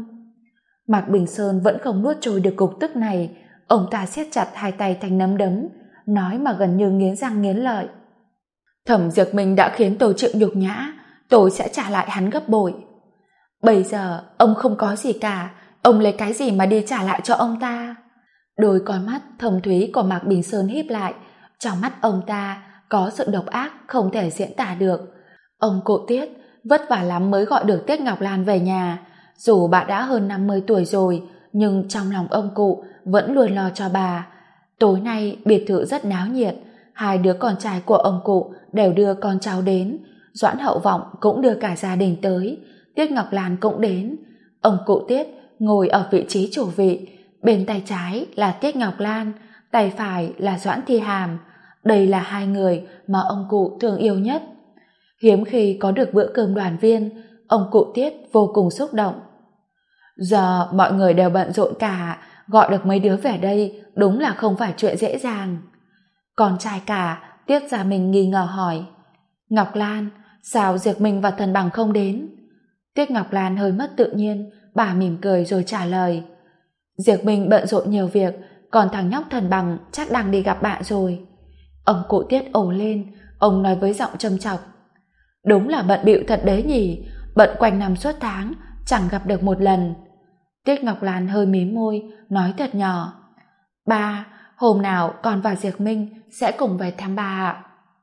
Mạc Bình Sơn vẫn không nuốt trôi được cục tức này, ông ta siết chặt hai tay thành nắm đấm, nói mà gần như nghiến răng nghiến lợi: Thẩm Diệp Minh đã khiến tôi chịu nhục nhã, tôi sẽ trả lại hắn gấp bội. Bây giờ ông không có gì cả, ông lấy cái gì mà đi trả lại cho ông ta? Đôi con mắt thâm thúy của Mạc Bình Sơn híp lại, trong mắt ông ta có sự độc ác không thể diễn tả được. Ông cụ Tiết vất vả lắm mới gọi được Tiết Ngọc Lan về nhà, dù bà đã hơn 50 tuổi rồi, nhưng trong lòng ông cụ vẫn luôn lo cho bà. Tối nay biệt thự rất náo nhiệt, hai đứa con trai của ông cụ đều đưa con cháu đến, Doãn Hậu Vọng cũng đưa cả gia đình tới, Tiết Ngọc Lan cũng đến. Ông cụ Tiết ngồi ở vị trí chủ vị, bên tay trái là Tiết Ngọc Lan, tay phải là Doãn Thi Hàm. Đây là hai người mà ông cụ thương yêu nhất. Hiếm khi có được bữa cơm đoàn viên, ông cụ Tiết vô cùng xúc động. Giờ mọi người đều bận rộn cả, gọi được mấy đứa về đây đúng là không phải chuyện dễ dàng. Con trai cả, Tiết Gia Minh nghi ngờ hỏi: Ngọc Lan, sao Diệp Minh và Thần Bằng không đến? Tiết Ngọc Lan hơi mất tự nhiên, bà mỉm cười rồi trả lời: Diệp Minh bận rộn nhiều việc, còn thằng nhóc Thần Bằng chắc đang đi gặp bạn rồi. Ông cụ Tiết ồ lên, ông nói với giọng châm chọc: Đúng là bận bịu thật đấy nhỉ, bận quanh năm suốt tháng, chẳng gặp được một lần. Tiết Ngọc Lan hơi mím môi, nói thật nhỏ: Ba, hôm nào con và Diệp Minh sẽ cùng về thăm ba ạ.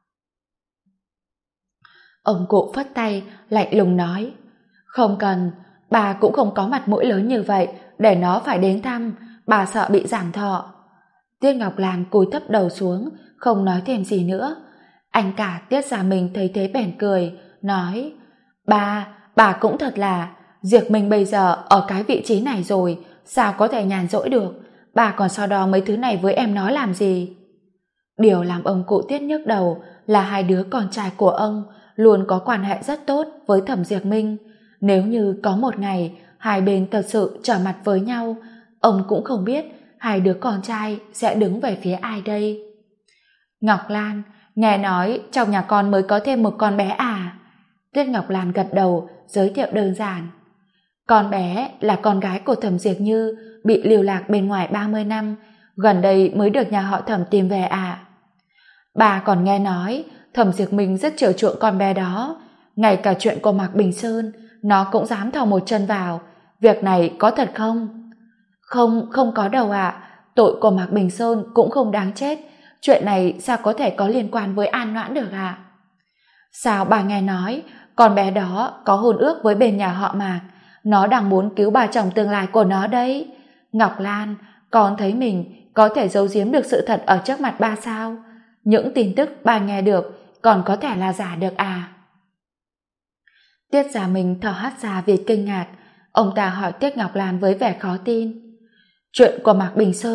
Ông cụ phất tay, lạnh lùng nói: Không cần, bà cũng không có mặt mũi lớn như vậy để nó phải đến thăm, bà sợ bị giảm thọ. Tiết Ngọc Lan cúi thấp đầu xuống, không nói thêm gì nữa. Anh cả Tiết Gia Minh thấy thế bèn cười, nói: Bà cũng thật là, Diệp Minh bây giờ ở cái vị trí này rồi, sao có thể nhàn rỗi được, bà còn so đo mấy thứ này với em nó làm gì? Điều làm ông cụ Tiết nhức đầu là hai đứa con trai của ông luôn có quan hệ rất tốt với Thẩm Diệp Minh. Nếu như có một ngày hai bên thật sự trở mặt với nhau, ông cũng không biết hai đứa con trai sẽ đứng về phía ai đây. Ngọc Lan, nghe nói trong nhà con mới có thêm một con bé à? Tiết Ngọc Lan gật đầu, giới thiệu đơn giản. Con bé là con gái của Thẩm Diệp Như, bị lưu lạc bên ngoài 30 năm, gần đây mới được nhà họ Thẩm tìm về à? Bà còn nghe nói Thẩm Diệp Minh rất chiều chuộng con bé đó, ngay cả chuyện của Mạc Bình Sơn nó cũng dám thò một chân vào. Việc này có thật không? Không có đâu ạ. Tội của Mạc Bình Sơn cũng không đáng chết. Chuyện này sao có thể có liên quan với An Noãn được ạ? Sao bà nghe nói con bé đó có hôn ước với bên nhà họ Mạc, nó đang muốn cứu bà chồng tương lai của nó đấy. Ngọc Lan, con thấy mình có thể giấu giếm được sự thật ở trước mặt ba sao? Những tin tức bà nghe được còn có thể là giả được à? Tiết Gia Minh thở hắt ra vì kinh ngạc. Ông ta hỏi Tiết Ngọc Lan với vẻ khó tin: Chuyện của Mạc Bình Sơn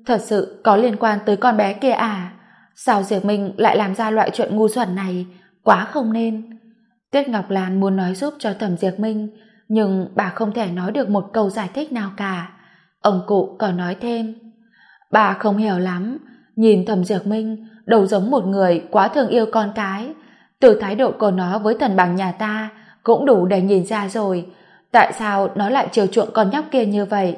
thật sự có liên quan tới con bé kia à? Sao Diệp Minh lại làm ra loại chuyện ngu xuẩn này? Quá không nên. Tuyết Ngọc Lan muốn nói giúp cho Thẩm Diệp Minh, nhưng bà không thể nói được một câu giải thích nào cả. Ông cụ còn nói thêm, bà không hiểu lắm, nhìn Thẩm Diệp Minh đâu giống một người quá thương yêu con cái. Từ thái độ của nó với thần bằng nhà ta cũng đủ để nhìn ra rồi. Tại sao nó lại chiều chuộng con nhóc kia như vậy?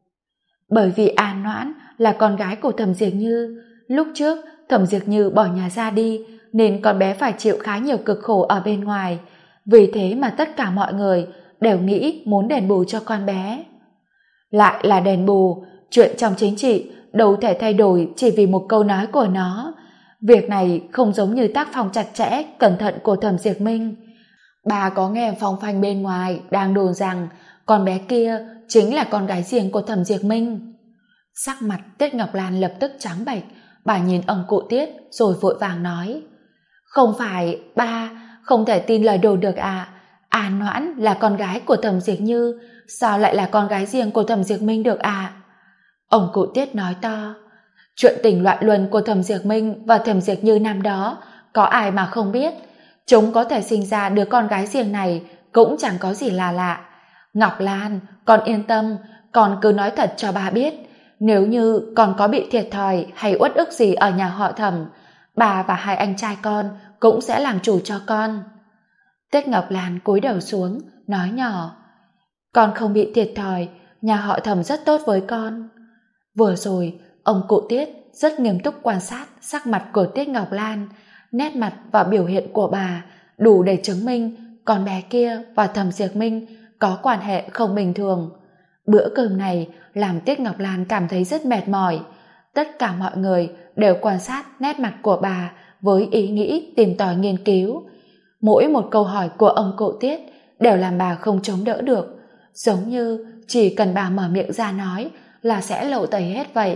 Bởi vì An Noãn là con gái của Thẩm Diệp Như. Lúc trước Thẩm Diệp Như bỏ nhà ra đi, nên con bé phải chịu khá nhiều cực khổ ở bên ngoài. Vì thế mà tất cả mọi người đều nghĩ muốn đền bù cho con bé. Lại là đền bù, chuyện trong chính trị đâu thể thay đổi chỉ vì một câu nói của nó. Việc này không giống như tác phong chặt chẽ, cẩn thận của Thẩm Diệp Minh. Bà có nghe phong phanh bên ngoài đang đồn rằng con bé kia chính là con gái riêng của Thẩm Diệp Minh. Sắc mặt Tiết Ngọc Lan lập tức trắng bệch, bà nhìn ông cụ Tiết rồi vội vàng nói, không phải, ba, không thể tin lời đồn được à? An Noãn là con gái của Thẩm Diệp Như, sao lại là con gái riêng của Thẩm Diệp Minh được à? Ông cụ Tiết nói to, chuyện tình loạn luân của Thẩm Diệp Minh và Thẩm Diệp Như năm đó có ai mà không biết. Chúng có thể sinh ra đứa con gái riêng này cũng chẳng có gì là lạ. Ngọc Lan, con yên tâm, con cứ nói thật cho bà biết. Nếu như con có bị thiệt thòi hay uất ức gì ở nhà họ Thẩm, bà và hai anh trai con cũng sẽ làm chủ cho con. Tiết Ngọc Lan cúi đầu xuống, nói nhỏ, con không bị thiệt thòi, nhà họ Thẩm rất tốt với con. Vừa rồi, ông cụ Tiết rất nghiêm túc quan sát sắc mặt của Tiết Ngọc Lan, nét mặt và biểu hiện của bà đủ để chứng minh con bé kia và Thẩm Diệp Minh có quan hệ không bình thường. Bữa cơm này làm Tiết Ngọc Lan cảm thấy rất mệt mỏi. Tất cả mọi người đều quan sát nét mặt của bà với ý nghĩ tìm tòi nghiên cứu. Mỗi một câu hỏi của ông cụ Tiết đều làm bà không chống đỡ được, giống như chỉ cần bà mở miệng ra nói là sẽ lộ tẩy hết vậy.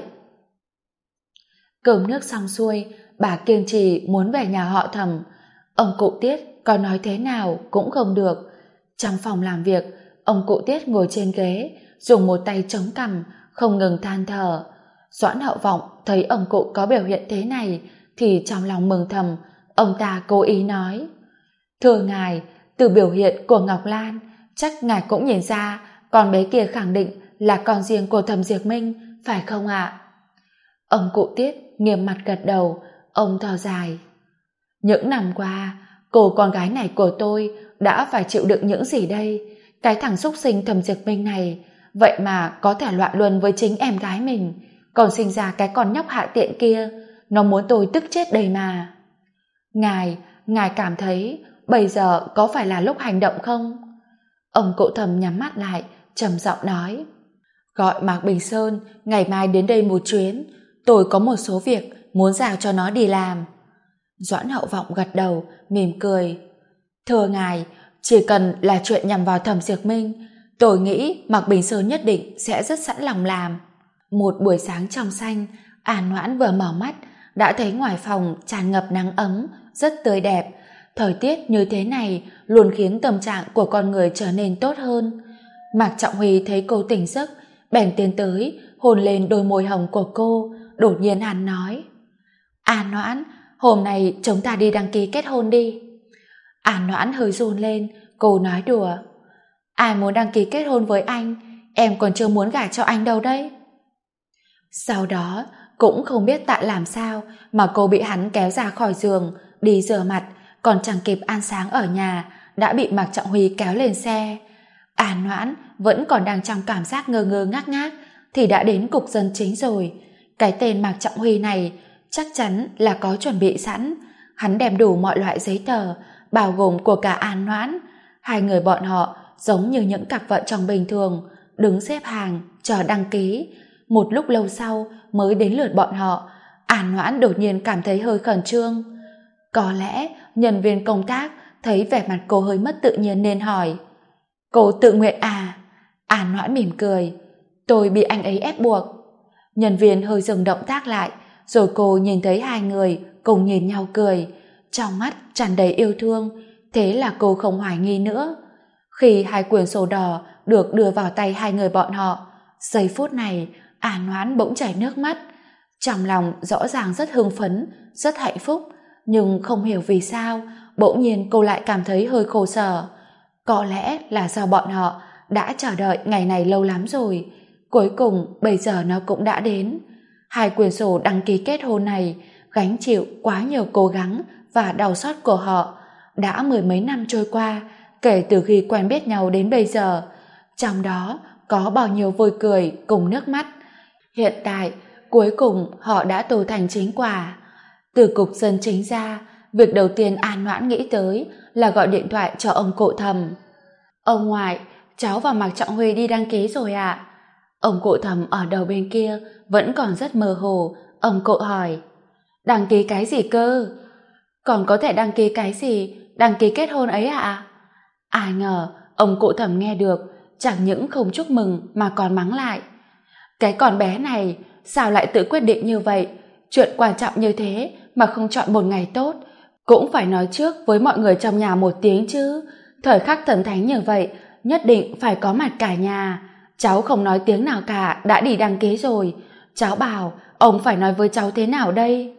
Cơm nước xong xuôi, bà kiêng trì muốn về nhà họ Thẩm. Ông cụ Tiết có nói thế nào cũng không được. Trong phòng làm việc, ông cụ Tiết ngồi trên ghế, dùng một tay chống cằm, không ngừng than thở. Doãn Hậu Vọng thấy ông cụ có biểu hiện thế này thì trong lòng mừng thầm. Ông ta cố ý nói, thưa ngài, từ biểu hiện của Ngọc Lan chắc ngài cũng nhìn ra con bé kia khẳng định là con riêng của Thẩm Diệp Minh, phải không ạ? Ông cụ Tiết nghiêm mặt gật đầu. Ông thở dài, những năm qua cô con gái này của tôi đã phải chịu đựng những gì đây? Cái thằng xúc sinh Thẩm Diệp Minh này vậy mà có thể loạn luân với chính em gái mình, còn sinh ra cái con nhóc hạ tiện kia. Nó muốn tôi tức chết đây mà. Ngài cảm thấy bây giờ có phải là lúc hành động không? Ông cụ Thẩm nhắm mắt lại, trầm giọng nói, gọi Mạc Bình Sơn ngày mai đến đây một chuyến, tôi có một số việc muốn giao cho nó đi làm. Doãn Hậu Vọng gật đầu, mỉm cười, thưa ngài, chỉ cần là chuyện nhằm vào Thẩm Diệp Minh, tôi nghĩ Mạc Bình Sơn nhất định sẽ rất sẵn lòng làm. Một buổi sáng trong xanh, An Noãn vừa mở mắt đã thấy ngoài phòng tràn ngập nắng ấm, rất tươi đẹp. Thời tiết như thế này luôn khiến tâm trạng của con người trở nên tốt hơn. Mạc Trọng Huy thấy cô tỉnh giấc, bèn tiến tới hôn lên đôi môi hồng của cô. Đột nhiên hắn nói, An Noãn, hôm nay chúng ta đi đăng ký kết hôn đi. An Noãn hơi run lên, cô nói đùa, ai muốn đăng ký kết hôn với anh, em còn chưa muốn gả cho anh đâu đấy. Sau đó cũng không biết tại làm sao mà cô bị hắn kéo ra khỏi giường đi rửa mặt, còn chẳng kịp ăn sáng ở nhà đã bị Mạc Trọng Huy kéo lên xe. An Noãn vẫn còn đang trong cảm giác ngơ ngơ ngác ngác thì đã đến cục dân chính rồi. Cái tên Mạc Trọng Huy này chắc chắn là có chuẩn bị sẵn. Hắn đem đủ mọi loại giấy tờ, bao gồm của cả An Noãn. Hai người bọn họ giống như những cặp vợ chồng bình thường, đứng xếp hàng chờ đăng ký. Một lúc lâu sau mới đến lượt bọn họ. An Noãn đột nhiên cảm thấy hơi khẩn trương. Có lẽ nhân viên công tác thấy vẻ mặt cô hơi mất tự nhiên nên hỏi, cô tự nguyện à? An Noãn mỉm cười, tôi bị anh ấy ép buộc. Nhân viên hơi dừng động tác lại, rồi cô nhìn thấy hai người cùng nhìn nhau cười, trong mắt tràn đầy yêu thương. Thế là cô không hoài nghi nữa. Khi hai quyển sổ đỏ được đưa vào tay hai người bọn họ, giây phút này An Noãn bỗng chảy nước mắt. Trong lòng rõ ràng rất hưng phấn, rất hạnh phúc, nhưng không hiểu vì sao, bỗng nhiên cô lại cảm thấy hơi khổ sở. Có lẽ là do bọn họ đã chờ đợi ngày này lâu lắm rồi. Cuối cùng bây giờ nó cũng đã đến. Hai quyển sổ đăng ký kết hôn này gánh chịu quá nhiều cố gắng và đau xót của họ. Đã mười mấy năm trôi qua kể từ khi quen biết nhau đến bây giờ. Trong đó có bao nhiêu vui cười cùng nước mắt. Hiện tại cuối cùng họ đã tu thành chính quả. Từ cục dân chính ra, việc đầu tiên An Noãn nghĩ tới là gọi điện thoại cho ông cụ Thầm. Ông ngoại, cháu và Mạc Trọng Huy đi đăng ký rồi ạ. Ông cụ Thầm ở đầu bên kia vẫn còn rất mơ hồ. Ông cụ hỏi, đăng ký cái gì cơ? Còn có thể đăng ký cái gì? Đăng ký kết hôn ấy ạ? Ai ngờ ông cụ Thầm nghe được, chẳng những không chúc mừng mà còn mắng lại. Cái con bé này sao lại tự quyết định như vậy? Chuyện quan trọng như thế mà không chọn một ngày tốt, cũng phải nói trước với mọi người trong nhà một tiếng chứ. Thời khắc thần thánh như vậy nhất định phải có mặt cả nhà. Cháu không nói tiếng nào cả đã đi đăng ký rồi. Cháu bảo ông phải nói với cháu thế nào đây?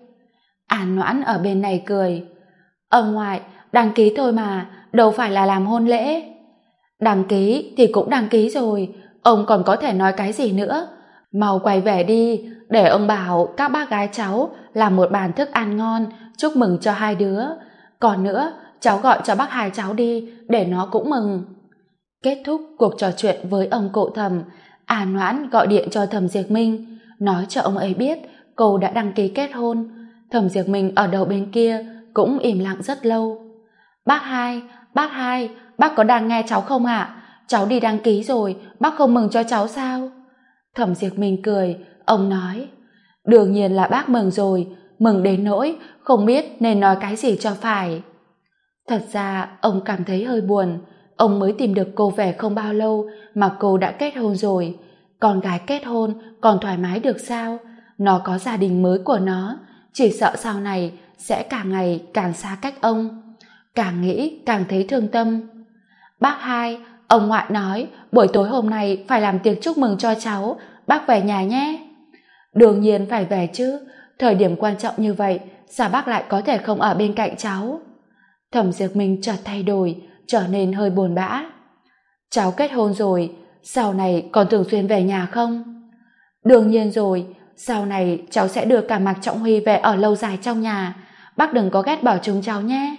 An Noãn ở bên này cười. Ông ngoại, đăng ký thôi mà, đâu phải là làm hôn lễ. Đăng ký thì cũng đăng ký rồi, ông còn có thể nói cái gì nữa? Mau quay về đi, để ông bảo các bác gái cháu làm một bàn thức ăn ngon chúc mừng cho hai đứa. Còn nữa, cháu gọi cho bác hai cháu đi để nó cũng mừng. Kết thúc cuộc trò chuyện với ông cụ Thầm, An Noãn gọi điện cho Thẩm Diệt Minh, nói cho ông ấy biết cô đã đăng ký kết hôn. Thẩm Diệt Minh ở đầu bên kia cũng im lặng rất lâu. Bác hai, bác có đang nghe cháu không ạ? Cháu đi đăng ký rồi, bác không mừng cho cháu sao? Thẩm Diệt Minh cười, ông nói, đương nhiên là bác mừng rồi, mừng đến nỗi không biết nên nói cái gì cho phải. Thật ra ông cảm thấy hơi buồn, ông mới tìm được cô về không bao lâu mà cô đã kết hôn rồi. Con gái kết hôn còn thoải mái được sao? Nó có gia đình mới của nó, chỉ sợ sau này sẽ càng ngày càng xa cách ông. Càng nghĩ càng thấy thương tâm. Bác hai, ông ngoại nói buổi tối hôm nay phải làm tiệc chúc mừng cho cháu, bác về nhà nhé. Đương nhiên phải về chứ, thời điểm quan trọng như vậy sao bác lại có thể không ở bên cạnh cháu? Thẩm Diệt Minh chợt thay đổi, trở nên hơi buồn bã. Cháu kết hôn rồi, sau này còn thường xuyên về nhà không? Đương nhiên rồi, sau này cháu sẽ đưa cả Mạc Trọng Huy về ở lâu dài trong nhà, bác đừng có ghét bỏ chúng cháu nhé.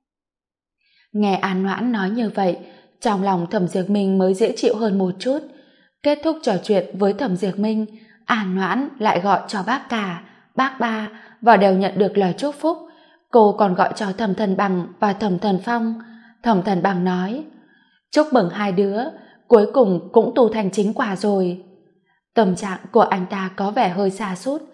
Nghe An Noãn nói như vậy, trong lòng Thẩm Diệt Minh mới dễ chịu hơn một chút. Kết thúc trò chuyện với Thẩm Diệt Minh, An Noãn lại gọi cho bác cả, bác ba và đều nhận được lời chúc phúc. Cô còn gọi cho Thẩm Thần Bằng và Thẩm Thần Phong. Thẩm Thần Bằng nói, chúc mừng hai đứa, cuối cùng cũng tu thành chính quả rồi. Tâm trạng của anh ta có vẻ hơi sa sút.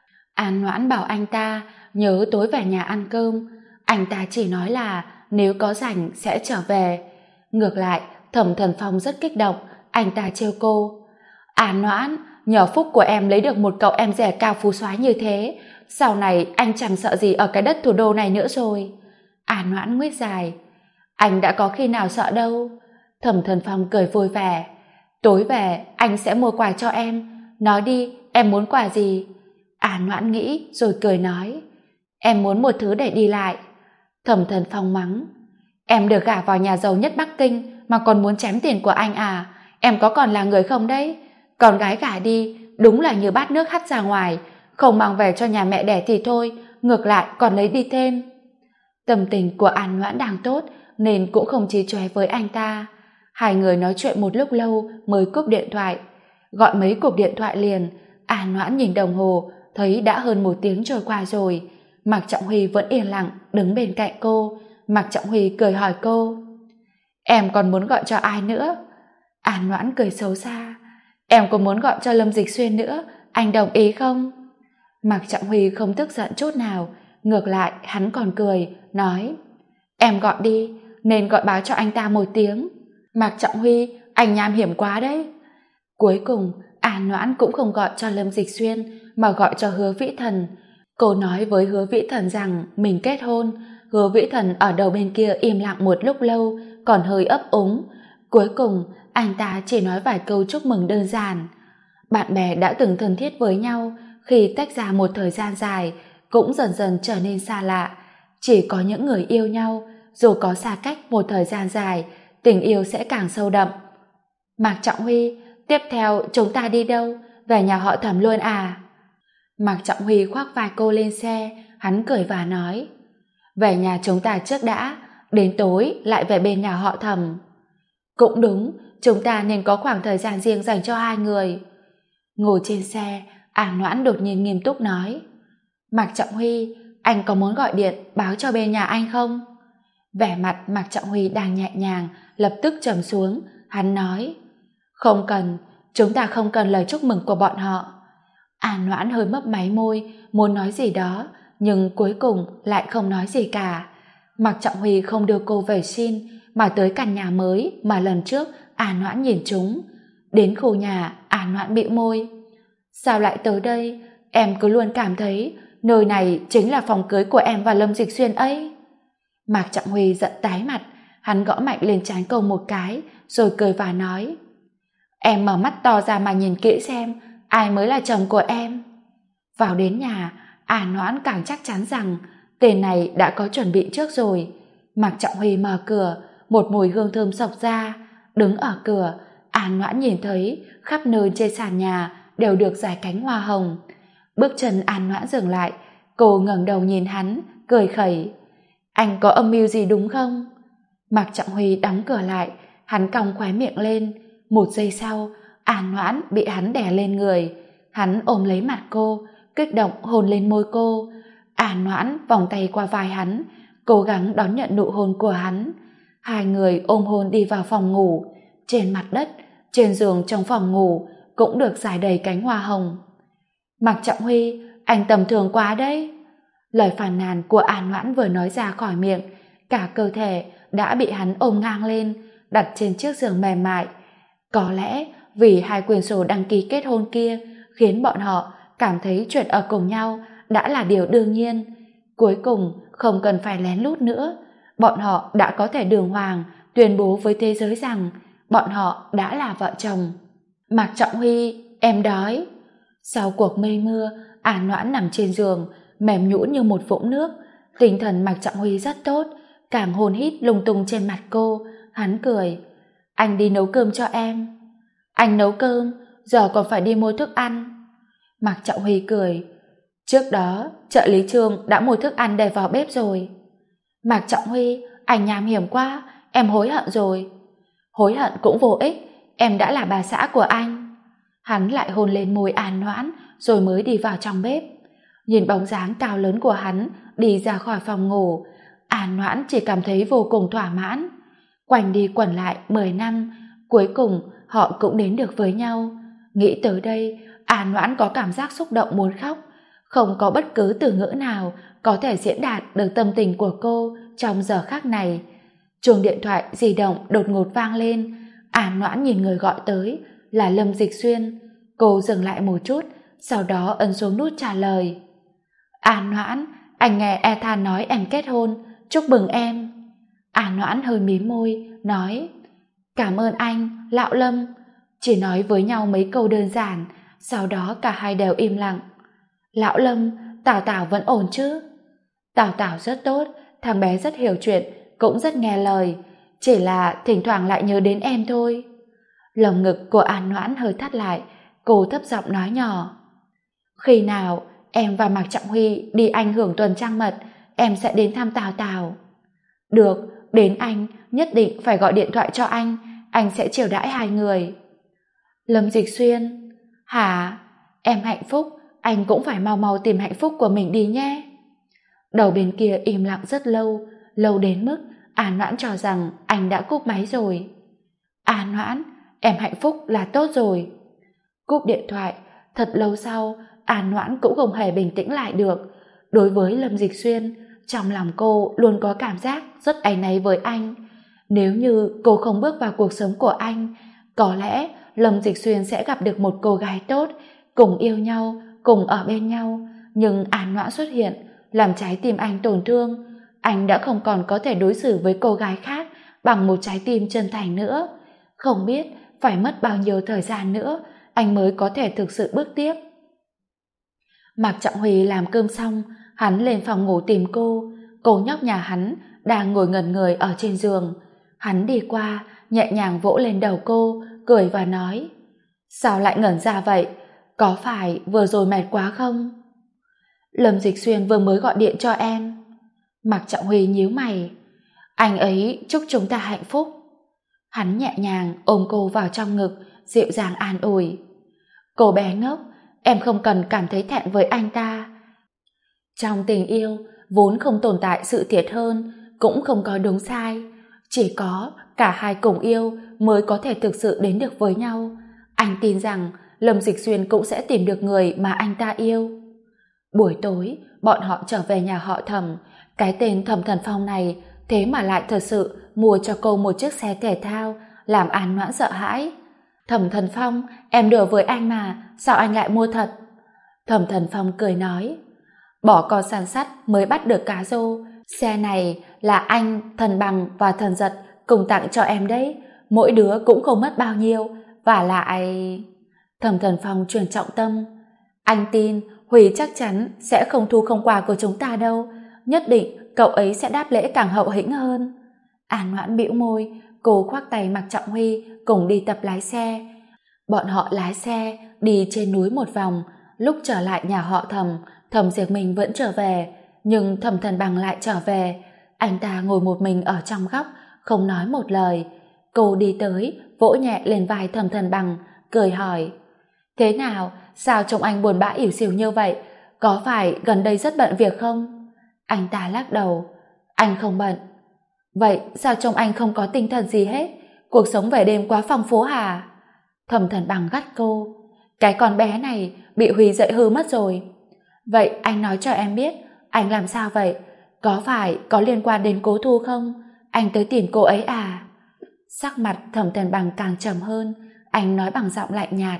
An Noãn bảo anh ta nhớ tối về nhà ăn cơm. Anh ta chỉ nói là nếu có rảnh sẽ trở về. Ngược lại, Thẩm Thần Phong rất kích động, anh ta trêu cô. An Noãn, nhờ phúc của em lấy được một cậu em rể cao phú soái như thế, sau này anh chẳng sợ gì ở cái đất thủ đô này nữa rồi. An Noãn nguyết dài. Anh đã có khi nào sợ đâu. Thẩm Thần Phong cười vui vẻ. Tối về anh sẽ mua quà cho em. Nói đi, em muốn quà gì? An Noãn nghĩ rồi cười nói, em muốn một thứ để đi lại. Thẩm Thần Phong mắng, em được gả vào nhà giàu nhất Bắc Kinh mà còn muốn chém tiền của anh à? Em có còn là người không đấy? Con gái gả đi đúng là như bát nước hắt ra ngoài, không mang về cho nhà mẹ đẻ thì thôi, ngược lại còn lấy đi thêm. Tâm tình của An Noãn đang tốt nên cũng không chí chóe với anh ta. Hai người nói chuyện một lúc lâu mới cúp điện thoại. Gọi mấy cuộc điện thoại liền, An Noãn nhìn đồng hồ thấy đã hơn 1 tiếng trôi qua rồi. Mạc Trọng Huy vẫn yên lặng đứng bên cạnh cô. Mạc Trọng Huy cười hỏi cô, em còn muốn gọi cho ai nữa? An Noãn cười xấu xa, em có muốn gọi cho Lâm Dịch Xuyên nữa, anh đồng ý không? Mạc Trọng Huy không tức giận chút nào, ngược lại hắn còn cười, nói, em gọi đi, nên gọi báo cho anh ta 1 tiếng. Mạc Trọng Huy, anh nham hiểm quá đấy. Cuối cùng An Noãn cũng không gọi cho Lâm Dịch Xuyên mà gọi cho Hứa Vĩ Thần. Cô nói với Hứa Vĩ Thần rằng mình kết hôn. Hứa Vĩ Thần ở đầu bên kia im lặng một lúc lâu, còn hơi ấp úng. Cuối cùng anh ta chỉ nói vài câu chúc mừng đơn giản. Bạn bè đã từng thân thiết với nhau, khi tách ra một thời gian dài cũng dần dần trở nên xa lạ. Chỉ có những người yêu nhau, dù có xa cách một thời gian dài, tình yêu sẽ càng sâu đậm. Mạc Trọng Huy, tiếp theo chúng ta đi đâu? Về nhà họ Thẩm luôn à? Mạc Trọng Huy khoác vai cô lên xe, hắn cười và nói, về nhà chúng ta trước đã, đến tối lại về bên nhà họ Thẩm. Cũng đúng, chúng ta nên có khoảng thời gian riêng dành cho hai người. Ngồi trên xe, An Noãn đột nhiên nghiêm túc nói, Mạc Trọng Huy, anh có muốn gọi điện báo cho bên nhà anh không? Vẻ mặt Mạc Trọng Huy đang nhẹ nhàng, lập tức trầm xuống, hắn nói, không cần, chúng ta không cần lời chúc mừng của bọn họ. An Noãn hơi mấp máy môi, muốn nói gì đó, nhưng cuối cùng lại không nói gì cả. Mạc Trọng Huy không đưa cô về xin, mà tới căn nhà mới mà lần trước An Noãn nhìn trúng. Đến khu nhà, An Noãn bĩu môi, sao lại tới đây? Em cứ luôn cảm thấy nơi này chính là phòng cưới của em và Lâm Dịch Xuyên ấy. Mạc Trọng Huy giận tái mặt, hắn gõ mạnh lên trán cô một cái, rồi cười và nói, em mở mắt to ra mà nhìn kỹ xem ai mới là chồng của em. Vào đến nhà, An Noãn càng chắc chắn rằng tên này đã có chuẩn bị trước rồi. Mạc Trọng Huy mở cửa, một mùi hương thơm xộc ra. Đứng ở cửa, An Noãn nhìn thấy khắp nơi trên sàn nhà đều được rải cánh hoa hồng. Bước chân An Noãn dừng lại, cô ngẩng đầu nhìn hắn, cười khẩy, anh có âm mưu gì đúng không? Mạc Trọng Huy đóng cửa lại, hắn cong khóe miệng lên. Một giây sau, An Noãn bị hắn đè lên người. Hắn ôm lấy mặt cô, kích động hôn lên môi cô. An Noãn vòng tay qua vai hắn, cố gắng đón nhận nụ hôn của hắn. Hai người ôm hôn đi vào phòng ngủ. Trên mặt đất, trên giường trong phòng ngủ cũng được rải đầy cánh hoa hồng. Mạc Trọng Huy, anh tầm thường quá đấy. Lời phàn nàn của An Noãn vừa nói ra khỏi miệng, cả cơ thể đã bị hắn ôm ngang lên, đặt trên chiếc giường mềm mại. Có lẽ vì hai quyển sổ đăng ký kết hôn kia khiến bọn họ cảm thấy chuyện ở cùng nhau đã là điều đương nhiên. Cuối cùng không cần phải lén lút nữa, bọn họ đã có thể đường hoàng tuyên bố với thế giới rằng bọn họ đã là vợ chồng. Mạc Trọng Huy, em đói. Sau cuộc mây mưa, An Noãn nằm trên giường, mềm nhũn như một vũng nước. Tinh thần Mạc Trọng Huy rất tốt, càng hôn hít lung tung trên mặt cô. Hắn cười, anh đi nấu cơm cho em. Anh nấu cơm, giờ còn phải đi mua thức ăn. Mạc Trọng Huy cười, trước đó trợ lý Trương đã mua thức ăn để vào bếp rồi. Mạc Trọng Huy, anh nham hiểm quá, em hối hận rồi. Hối hận cũng vô ích, em đã là bà xã của anh. Hắn lại hôn lên môi An Noãn, rồi mới đi vào trong bếp. Nhìn bóng dáng cao lớn của hắn đi ra khỏi phòng ngủ, An Noãn chỉ cảm thấy vô cùng thỏa mãn. Quanh đi quẩn lại 10 năm, cuối cùng họ cũng đến được với nhau. Nghĩ tới đây, An Noãn có cảm giác xúc động muốn khóc. Không có bất cứ từ ngữ nào có thể diễn đạt được tâm tình của cô trong giờ khắc này. Chuông điện thoại di động đột ngột vang lên. An Noãn nhìn người gọi tới là Lâm Dịch Xuyên. Cô dừng lại một chút, sau đó ấn xuống nút trả lời. An Noãn, anh nghe Ethan nói em kết hôn, chúc mừng em. An Noãn hơi mím môi, nói, cảm ơn anh, Lão Lâm. Chỉ nói với nhau mấy câu đơn giản, sau đó cả hai đều im lặng. Lão Lâm, Tào Tào vẫn ổn chứ? Tào Tào rất tốt, thằng bé rất hiểu chuyện, cũng rất nghe lời, chỉ là thỉnh thoảng lại nhớ đến em thôi. Lồng ngực của An Noãn hơi thắt lại, cô thấp giọng nói nhỏ, khi nào em và Mạc Trọng Huy đi Anh hưởng tuần trăng mật, em sẽ đến thăm Tào Tào. Được, đến Anh nhất định phải gọi điện thoại cho anh sẽ chiều đãi hai người. Lâm Dịch Xuyên, hả? Em hạnh phúc, anh cũng phải mau mau tìm hạnh phúc của mình đi nhé. Đầu bên kia im lặng rất lâu, lâu đến mức An Noãn cho rằng anh đã cúp máy rồi. An Noãn, em hạnh phúc là tốt rồi. Cúp điện thoại, thật lâu sau, An Noãn cũng không hề bình tĩnh lại được. Đối với Lâm Dịch Xuyên, trong lòng cô luôn có cảm giác rất áy náy với anh. Nếu như cô không bước vào cuộc sống của anh, có lẽ Lâm Dịch Xuyên sẽ gặp được một cô gái tốt, cùng yêu nhau, cùng ở bên nhau. Nhưng An Noãn xuất hiện, làm trái tim anh tổn thương. Anh đã không còn có thể đối xử với cô gái khác bằng một trái tim chân thành nữa. Không biết phải mất bao nhiêu thời gian nữa anh mới có thể thực sự bước tiếp. Mạc Trọng Huy làm cơm xong, hắn lên phòng ngủ tìm cô nhóc nhà hắn đang ngồi ngẩn người ở trên giường. Hắn đi qua, nhẹ nhàng vỗ lên đầu cô, cười và nói: sao lại ngẩn ra vậy? Có phải vừa rồi mệt quá không? Lâm Dịch Xuyên vừa mới gọi điện cho em. Mạc Trọng Huy nhíu mày. Anh ấy chúc chúng ta hạnh phúc. Hắn nhẹ nhàng ôm cô vào trong ngực, dịu dàng an ủi. Cô bé ngốc, em không cần cảm thấy thẹn với anh ta. Trong tình yêu, vốn không tồn tại sự thiệt hơn, cũng không có đúng sai. Chỉ có cả hai cùng yêu mới có thể thực sự đến được với nhau. Anh tin rằng Lâm Dịch Xuyên cũng sẽ tìm được người mà anh ta yêu. Buổi tối, bọn họ trở về nhà họ Thẩm. Cái tên Thẩm Thần Phong này thế mà lại thật sự mua cho cô một chiếc xe thể thao, làm An Noãn sợ hãi. Thẩm Thần Phong, em đùa với anh mà, sao anh lại mua thật? Thẩm Thần Phong cười nói, bỏ con săn sắt mới bắt được cá rô. Xe này là anh, Thần Bằng và Thần Giật cùng tặng cho em đấy. Mỗi đứa cũng không mất bao nhiêu. Và lại... Thẩm Thần Phong truyền trọng tâm. Anh tin Huy chắc chắn sẽ không thu không quà của chúng ta đâu. Nhất định cậu ấy sẽ đáp lễ càng hậu hĩnh hơn. An Noãn bĩu môi, cô khoác tay Mạc Trọng Huy cùng đi tập lái xe. Bọn họ lái xe đi trên núi một vòng. Lúc trở lại nhà họ Thẩm, Thẩm Diệp Minh vẫn trở về, nhưng Thẩm Thần Bằng lại trở về. Anh ta ngồi một mình ở trong góc, không nói một lời. Cô đi tới, vỗ nhẹ lên vai Thẩm Thần Bằng, cười hỏi, thế nào, sao trông anh buồn bã ỉu xìu như vậy? Có phải gần đây rất bận việc không? Anh ta lắc đầu, anh không bận. Vậy sao trông anh không có tinh thần gì hết? Cuộc sống về đêm quá phong phú hả? Thẩm Thần Bằng gắt cô, cái con bé này bị Huy dạy hư mất rồi. Vậy anh nói cho em biết, anh làm sao vậy? Có phải có liên quan đến Cố Thu không? Anh tới tìm cô ấy à? Sắc mặt Thẩm Thần Bằng càng trầm hơn, anh nói bằng giọng lạnh nhạt.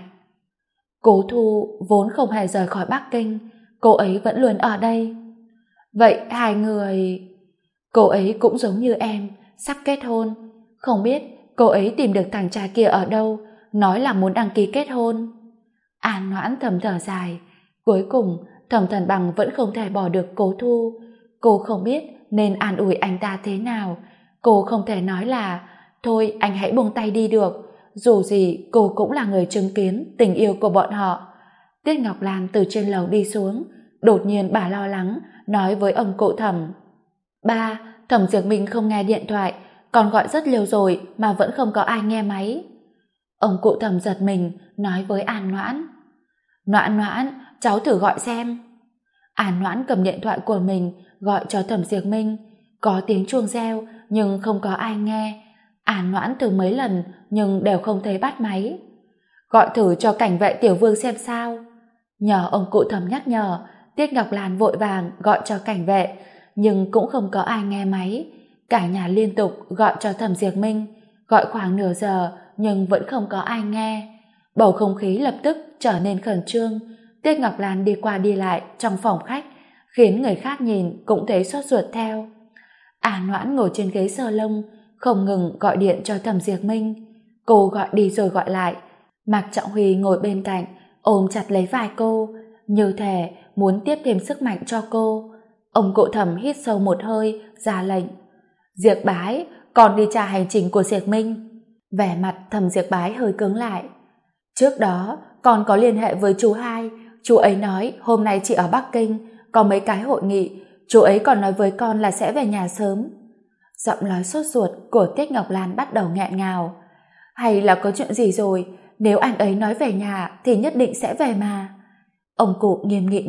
Cố Thu vốn không hề rời khỏi Bắc Kinh, cô ấy vẫn luôn ở đây. Vậy hai người... Cô ấy cũng giống như em, sắp kết hôn. Không biết cô ấy tìm được thằng trai kia ở đâu, nói là muốn đăng ký kết hôn. An Noãn thầm thở dài. Cuối cùng, Thẩm Thần Bằng vẫn không thể bỏ được Cố Thu. Cô không biết nên an ủi anh ta thế nào. Cô không thể nói là thôi anh hãy buông tay đi được. Dù gì cô cũng là người chứng kiến tình yêu của bọn họ. Tiết Ngọc Lan từ trên lầu đi xuống. Đột nhiên bà lo lắng nói với ông cụ Thẩm, ba, Thẩm Diệp Minh không nghe điện thoại, còn gọi rất nhiều rồi mà vẫn không có ai nghe máy. Ông cụ Thẩm giật mình nói với An Noãn, Noãn Noãn, cháu thử gọi xem. An Noãn cầm điện thoại của mình gọi cho Thẩm Diệp Minh. Có tiếng chuông reo nhưng không có ai nghe. An Noãn thử mấy lần nhưng đều không thấy bắt máy. Gọi thử cho cảnh vệ Tiểu Vương xem sao. Nhờ ông cụ Thẩm nhắc nhở, Tiết Ngọc Lan vội vàng gọi cho cảnh vệ, nhưng cũng không có ai nghe máy. Cả nhà liên tục gọi cho Thẩm Diệp Minh, gọi khoảng nửa giờ nhưng vẫn không có ai nghe. Bầu không khí lập tức trở nên khẩn trương. Tiết Ngọc Lan đi qua đi lại trong phòng khách, khiến người khác nhìn cũng thấy sốt ruột theo. An Noãn ngồi trên ghế sờ lông, không ngừng gọi điện cho Thẩm Diệp Minh. Cô gọi đi rồi gọi lại. Mạc Trọng Huy ngồi bên cạnh, ôm chặt lấy vai cô, như thể muốn tiếp thêm sức mạnh cho cô. Ông cụ Thẩm hít sâu một hơi, ra lệnh, Diệp Bái, con đi tra hành trình của Diệp Minh. Vẻ mặt Thẩm Diệp Bái hơi cứng lại. Trước đó con có liên hệ với chú hai, chú ấy nói hôm nay chị ở Bắc Kinh có mấy cái hội nghị, chú ấy còn nói với con là sẽ về nhà sớm. Giọng nói sốt ruột của Tiết Ngọc Lan bắt đầu nghẹn ngào. Hay là có chuyện gì rồi? Nếu anh ấy nói về nhà thì nhất định sẽ về mà. Ông cụ nghiêm nghị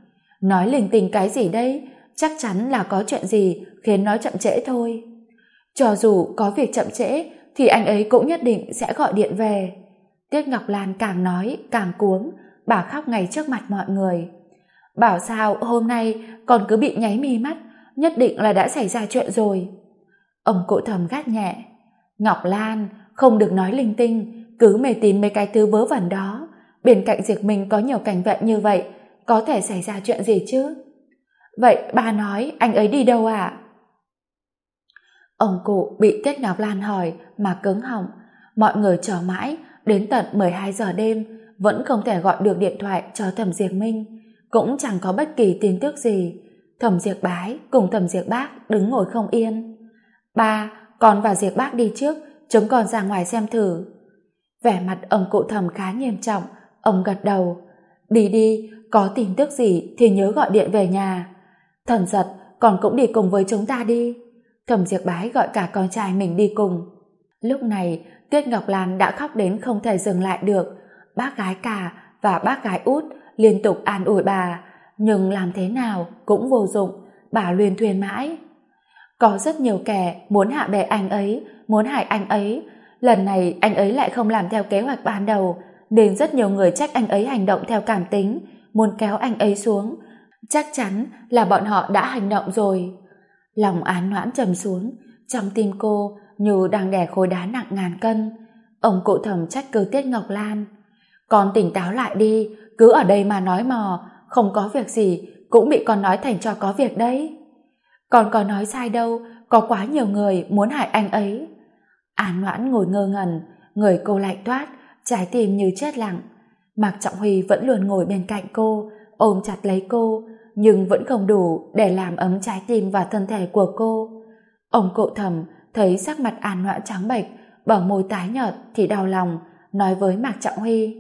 nói linh tinh cái gì đấy, chắc chắn là có chuyện gì khiến nó chậm trễ thôi. Cho dù có việc chậm trễ thì anh ấy cũng nhất định sẽ gọi điện về. Tiết Ngọc Lan càng nói càng cuống, bà khóc ngay trước mặt mọi người. Bảo sao hôm nay còn cứ bị nháy mi mắt, nhất định là đã xảy ra chuyện rồi. Ông cụ Thẩm gắt nhẹ, Ngọc Lan, không được nói linh tinh, cứ mê tín mấy cái thứ vớ vẩn đó. Bên cạnh Diệp Minh có nhiều cảnh vệ như vậy, có thể xảy ra chuyện gì chứ? Vậy bà nói anh ấy đi đâu ạ? Ông cụ bị Tiết Ngọc Lan hỏi mà cứng họng. Mọi người chờ mãi đến tận 12 giờ đêm vẫn không thể gọi được điện thoại cho Thẩm Diệp Minh. cũng chẳng có bất kỳ tin tức gì. Thẩm Diệp Bái cùng Thẩm Diệp Bác đứng ngồi không yên. Ba, con và Diệp Bác đi trước, chúng con ra ngoài xem thử. Vẻ mặt ông cụ Thẩm khá nghiêm trọng, ông gật đầu. Đi đi, có tin tức gì thì nhớ gọi điện về nhà. Thần Giật, con cũng đi cùng với chúng ta đi. Thẩm Diệp Bái gọi cả con trai mình đi cùng. Lúc này, Tuyết Ngọc Lan đã khóc đến không thể dừng lại được. Bác gái cả và bác gái út liên tục an ủi bà, nhưng làm thế nào cũng vô dụng, bà luyên thuyên mãi. Có rất nhiều kẻ muốn hạ bệ anh ấy, muốn hại anh ấy. Lần này anh ấy lại không làm theo kế hoạch ban đầu, nên rất nhiều người trách anh ấy hành động theo cảm tính, muốn kéo anh ấy xuống. Chắc chắn là bọn họ đã hành động rồi. Lòng An Noãn trầm xuống, trong tim cô như đang đè khối đá nặng ngàn cân. Ông cụ Thẩm trách cứ Tiết Ngọc Lan. Con tỉnh táo lại đi, cứ ở đây mà nói mò, không có việc gì cũng bị con nói thành cho có việc đấy. Con có nói sai đâu, có quá nhiều người muốn hại anh ấy. An Noãn ngồi ngơ ngẩn, người cô lạnh toát, trái tim như chết lặng. Mạc Trọng Huy vẫn luôn ngồi bên cạnh cô, ôm chặt lấy cô, nhưng vẫn không đủ để làm ấm trái tim và thân thể của cô. Ông cụ Thẩm thấy sắc mặt An Noãn trắng bệch, bờ môi tái nhợt thì đau lòng, nói với Mạc Trọng Huy: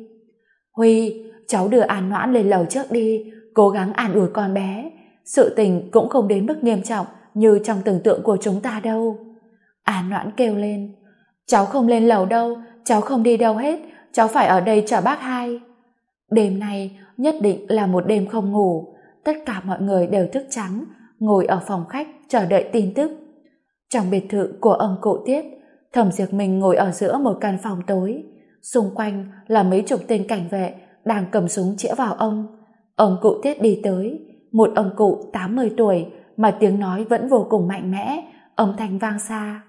Huy, cháu đưa An Noãn lên lầu trước đi, cố gắng an ủi con bé. Sự tình cũng không đến mức nghiêm trọng như trong tưởng tượng của chúng ta đâu. An Noãn kêu lên: Cháu không lên lầu đâu, cháu không đi đâu hết, cháu phải ở đây chờ bác hai. Đêm nay nhất định là một đêm không ngủ. Tất cả mọi người đều thức trắng, ngồi ở phòng khách chờ đợi tin tức. Trong biệt thự của ông cụ Tiết, Thẩm Diệp Minh ngồi ở giữa một căn phòng tối. Xung quanh là mấy chục tên cảnh vệ đang cầm súng chĩa vào ông. Ông cụ Tiết đi tới, một ông cụ 80 tuổi mà tiếng nói vẫn vô cùng mạnh mẽ, âm thanh vang xa.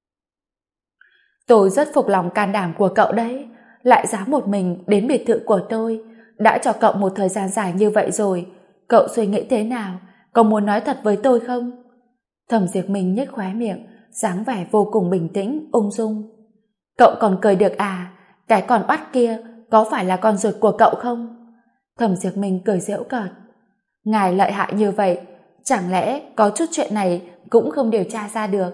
Tôi rất phục lòng can đảm của cậu đấy, lại dám một mình đến biệt thự của tôi. Đã cho cậu một thời gian dài như vậy rồi, cậu suy nghĩ thế nào? Có muốn nói thật với tôi không? Thẩm Diệp Minh nhếch khóe miệng, dáng vẻ vô cùng bình tĩnh, ung dung. Cậu còn cười được à? Cái con oắt kia có phải là con ruột của cậu không? Thẩm Diệp Minh cười giễu cợt. Ngài lợi hại như vậy, chẳng lẽ có chút chuyện này cũng không điều tra ra được?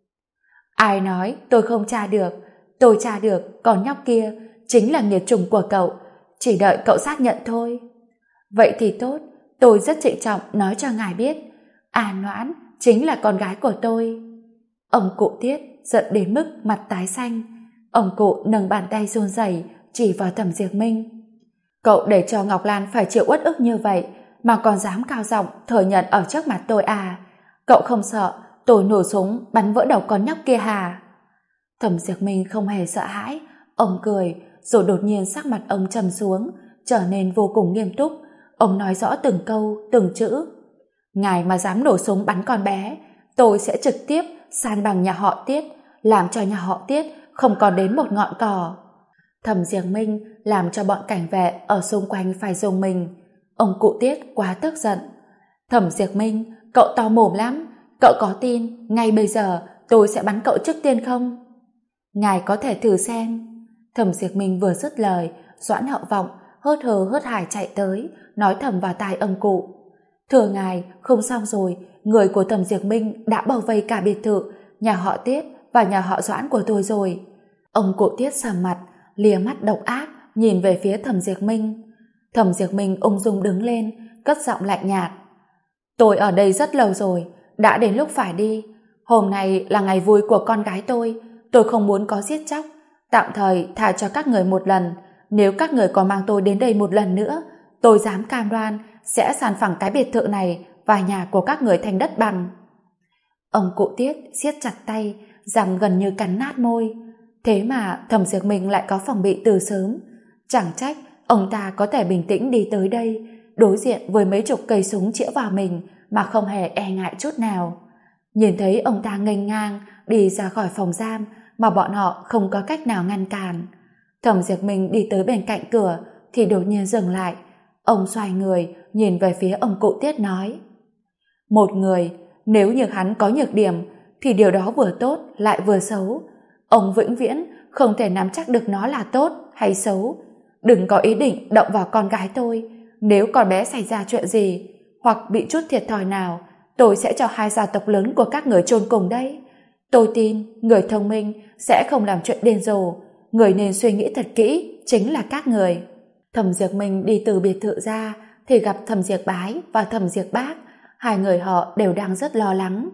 Ai nói tôi không tra được? Tôi tra được, con nhóc kia chính là nghiệt chủng của cậu, chỉ đợi cậu xác nhận thôi. Vậy thì tốt, tôi rất trịnh trọng nói cho ngài biết, An Noãn chính là con gái của tôi. Ông cụ Tiết giận đến mức mặt tái xanh. Ông cụ nâng bàn tay run rẩy chỉ vào Thẩm Diệp Minh. Cậu để cho Ngọc Lan phải chịu uất ức như vậy mà còn dám cao giọng thừa nhận ở trước mặt tôi à? Cậu không sợ tôi nổ súng bắn vỡ đầu con nhóc kia hả? Thẩm Diệp Minh không hề sợ hãi, ông cười, rồi đột nhiên sắc mặt ông trầm xuống, trở nên vô cùng nghiêm túc. Ông nói rõ từng câu, từng chữ. Ngài mà dám nổ súng bắn con bé, tôi sẽ trực tiếp san bằng nhà họ Tiết, làm cho nhà họ Tiết không còn đến một ngọn cỏ. Thẩm Diệp Minh làm cho bọn cảnh vệ ở xung quanh phải rùng mình. Ông cụ Tiết quá tức giận. Thẩm Diệp Minh, cậu to mồm lắm, cậu có tin ngay bây giờ tôi sẽ bắn cậu trước tiên không? Ngài có thể thử xem. Thẩm Diệp Minh vừa dứt lời, Doãn Hậu Vọng hớt hờ hớt hải chạy tới, nói thầm vào tai ông cụ. Thưa ngài, không xong rồi, người của Thẩm Diệp Minh đã bao vây cả biệt thự, nhà họ Tiết và nhà họ Doãn của tôi rồi. Ông cụ Tiết sầm mặt, lìa mắt độc ác, nhìn về phía Thẩm Diệp Minh. Thẩm Diệp Minh ung dung đứng lên, cất giọng lạnh nhạt. Tôi ở đây rất lâu rồi, đã đến lúc phải đi. Hôm nay là ngày vui của con gái tôi không muốn có giết chóc. Tạm thời thả cho các người một lần, nếu các người còn mang tôi đến đây một lần nữa, tôi dám cam đoan sẽ san phẳng cái biệt thự này và nhà của các người thành đất bằng. Ông cụ Tiết siết chặt tay, răng gần như cắn nát môi. Thế mà Thẩm Diệp Minh lại có phòng bị từ sớm. Chẳng trách ông ta có thể bình tĩnh đi tới đây, đối diện với mấy chục cây súng chĩa vào mình mà không hề e ngại chút nào. Nhìn thấy ông ta nghênh ngang đi ra khỏi phòng giam mà bọn họ không có cách nào ngăn cản. Thẩm Diệp Minh đi tới bên cạnh cửa thì đột nhiên dừng lại. Ông xoay người nhìn về phía ông cụ Tiết nói: Một người nếu như hắn có nhược điểm thì điều đó vừa tốt lại vừa xấu. Ông vĩnh viễn không thể nắm chắc được nó là tốt hay xấu. Đừng có ý định động vào con gái tôi. nếu con bé xảy ra chuyện gì hoặc bị chút thiệt thòi nào, tôi sẽ cho hai gia tộc lớn của các người chôn cùng đấy. Tôi tin người thông minh sẽ không làm chuyện điên rồ, người nên suy nghĩ thật kỹ chính là các người. Thẩm Diệp Minh đi từ biệt thự ra thì gặp Thẩm Diệp Bái và Thẩm Diệp Bác, hai người họ đều đang rất lo lắng.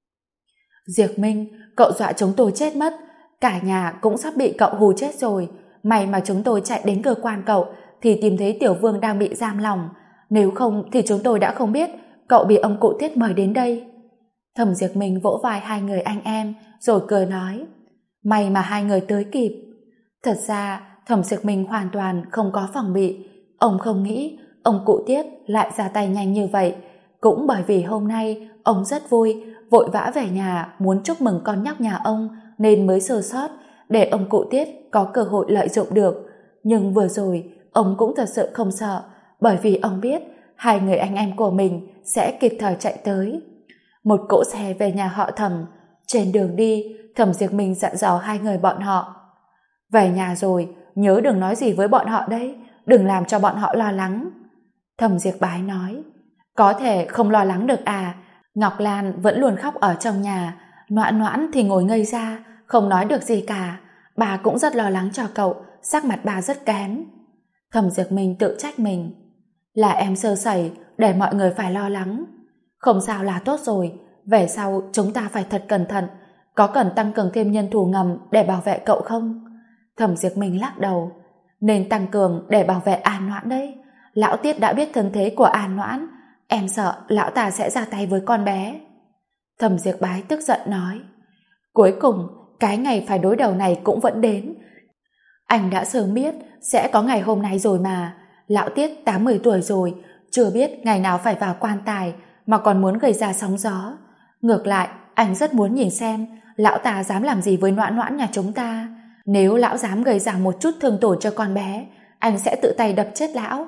Diệp Minh, cậu dọa chúng tôi chết mất, cả nhà cũng sắp bị cậu hù chết rồi, may mà chúng tôi chạy đến cơ quan cậu thì tìm thấy Tiểu Vương đang bị giam lỏng, nếu không thì chúng tôi đã không biết cậu bị ông cụ Tiết mời đến đây. Thẩm Diệp Minh vỗ vai hai người anh em rồi cười nói, may mà hai người tới kịp. Thật ra Thẩm Diệp Minh hoàn toàn không có phòng bị, ông không nghĩ ông cụ Tiết lại ra tay nhanh như vậy, cũng bởi vì hôm nay ông rất vui, vội vã về nhà muốn chúc mừng con nhóc nhà ông nên mới sơ sót để ông cụ Tiết có cơ hội lợi dụng được. Nhưng vừa rồi ông cũng thật sự không sợ, bởi vì ông biết hai người anh em của mình sẽ kịp thời chạy tới. Một cỗ xe về nhà họ Thẩm. Trên đường đi, Thẩm Diệp Minh dặn dò hai người bọn họ, về nhà rồi nhớ đừng nói gì với bọn họ đấy, đừng làm cho bọn họ lo lắng. Thẩm Diệp Bái nói, có thể không lo lắng được à? Ngọc Lan vẫn luôn khóc ở trong nhà, Noãn Noãn thì ngồi ngây ra không nói được gì cả, bà cũng rất lo lắng cho cậu, sắc mặt bà rất kém. Thẩm Diệp Minh tự trách mình, là em sơ sẩy để mọi người phải lo lắng. Không sao là tốt rồi, về sau chúng ta phải thật cẩn thận, có cần tăng cường thêm nhân thủ ngầm để bảo vệ cậu không? Thẩm Diệp Minh lắc đầu, nên tăng cường để bảo vệ An Noãn đấy. Lão Tiết đã biết thân thế của An Noãn, em sợ lão ta sẽ ra tay với con bé. Thẩm Diệp Bái tức giận nói, cuối cùng cái ngày phải đối đầu này cũng vẫn đến. Anh đã sớm biết sẽ có ngày hôm nay rồi mà. Lão Tiết 80 tuổi rồi, chưa biết ngày nào phải vào quan tài mà còn muốn gây ra sóng gió. Ngược lại, anh rất muốn nhìn xem lão ta dám làm gì với Noãn Noãn nhà chúng ta. Nếu lão dám gây ra một chút thương tổn cho con bé, anh sẽ tự tay đập chết lão.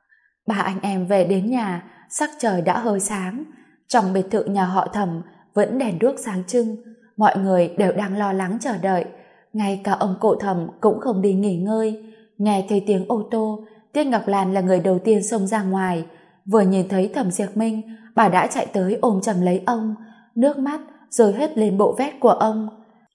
Ba anh em về đến nhà, sắc trời đã hơi sáng. Trong biệt thự nhà họ Thẩm vẫn đèn đuốc sáng trưng, mọi người đều đang lo lắng chờ đợi. Ngay cả ông cụ Thẩm cũng không đi nghỉ ngơi. Nghe thấy tiếng ô tô, Tiết Ngọc Lan là người đầu tiên xông ra ngoài. Vừa nhìn thấy Thẩm Diệp Minh, bà đã chạy tới ôm chầm lấy ông, nước mắt rơi hết lên bộ vest của ông.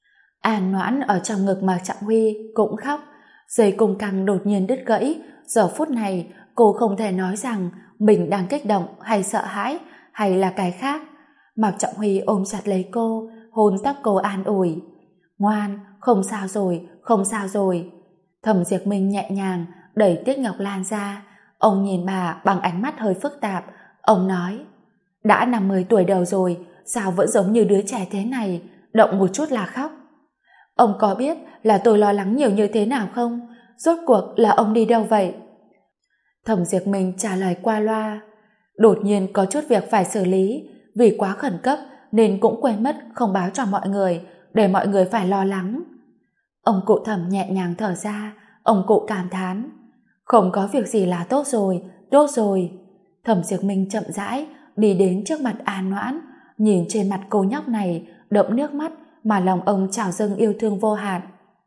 An Noãn ở trong ngực Mạc Trọng Huy cũng khóc. Dây cung căng đột nhiên đứt gãy. Giờ phút này cô không thể nói rằng mình đang kích động hay sợ hãi hay là cái khác. Mạc Trọng Huy ôm chặt lấy cô, hôn tóc cô an ủi, ngoan, không sao rồi, không sao rồi. Thẩm Diệp Minh nhẹ nhàng đẩy Tiết Ngọc Lan ra. Ông nhìn bà bằng ánh mắt hơi phức tạp. Ông nói, đã 50 tuổi đầu rồi, sao vẫn giống như đứa trẻ thế này, động một chút là khóc. Ông có biết là tôi lo lắng nhiều như thế nào không? Rốt cuộc là ông đi đâu vậy? Thẩm Diệp Minh trả lời qua loa. Đột nhiên có chút việc phải xử lý, vì quá khẩn cấp nên cũng quên mất không báo cho mọi người, để mọi người phải lo lắng. Ông cụ Thẩm nhẹ nhàng thở ra. Ông cụ cảm thán, không có việc gì là tốt rồi, tốt rồi. Thẩm Diệp Minh chậm rãi đi đến trước mặt An Noãn, nhìn trên mặt cô nhóc này đẫm nước mắt mà lòng ông trào dâng yêu thương vô hạn.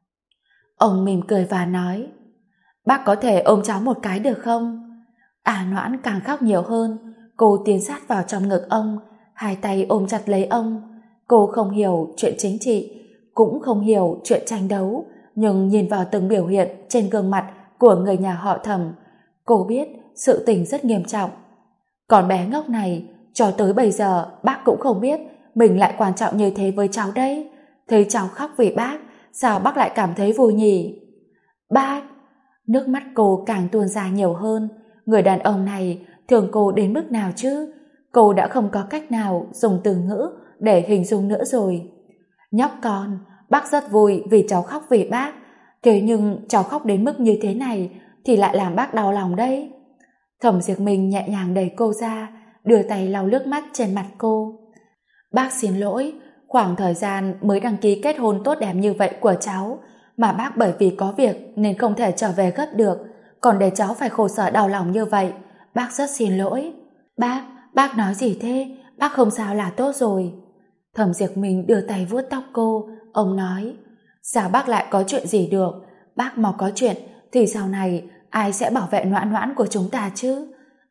Ông mỉm cười và nói, bác có thể ôm cháu một cái được không? An Noãn càng khóc nhiều hơn. Cô tiến sát vào trong ngực ông, hai tay ôm chặt lấy ông. Cô không hiểu chuyện chính trị, cũng không hiểu chuyện tranh đấu, nhưng nhìn vào từng biểu hiện trên gương mặt của người nhà họ Thẩm, cô biết sự tình rất nghiêm trọng. Còn bé ngốc này, cho tới bây giờ bác cũng không biết mình lại quan trọng như thế với cháu đấy. Thấy cháu khóc vì bác, sao bác lại cảm thấy vui nhỉ? Bác! Nước mắt cô càng tuôn ra nhiều hơn. Người đàn ông này thương cô đến mức nào chứ? Cô đã không có cách nào dùng từ ngữ để hình dung nữa rồi. Nhóc con, bác rất vui vì cháu khóc vì bác. Thế nhưng cháu khóc đến mức như thế này thì lại làm bác đau lòng đấy. Thẩm Diệp Minh nhẹ nhàng đẩy cô ra, đưa tay lau nước mắt trên mặt cô. Bác xin lỗi, khoảng thời gian mới đăng ký kết hôn tốt đẹp như vậy của cháu mà bác bởi vì có việc nên không thể trở về gấp được, còn để cháu phải khổ sở đau lòng như vậy. Bác rất xin lỗi. Bác nói gì thế? Bác không sao là tốt rồi. Thẩm Diệp Minh đưa tay vuốt tóc cô. Ông nói, sao bác lại có chuyện gì được? Bác mà có chuyện thì sau này ai sẽ bảo vệ Noãn Noãn của chúng ta chứ?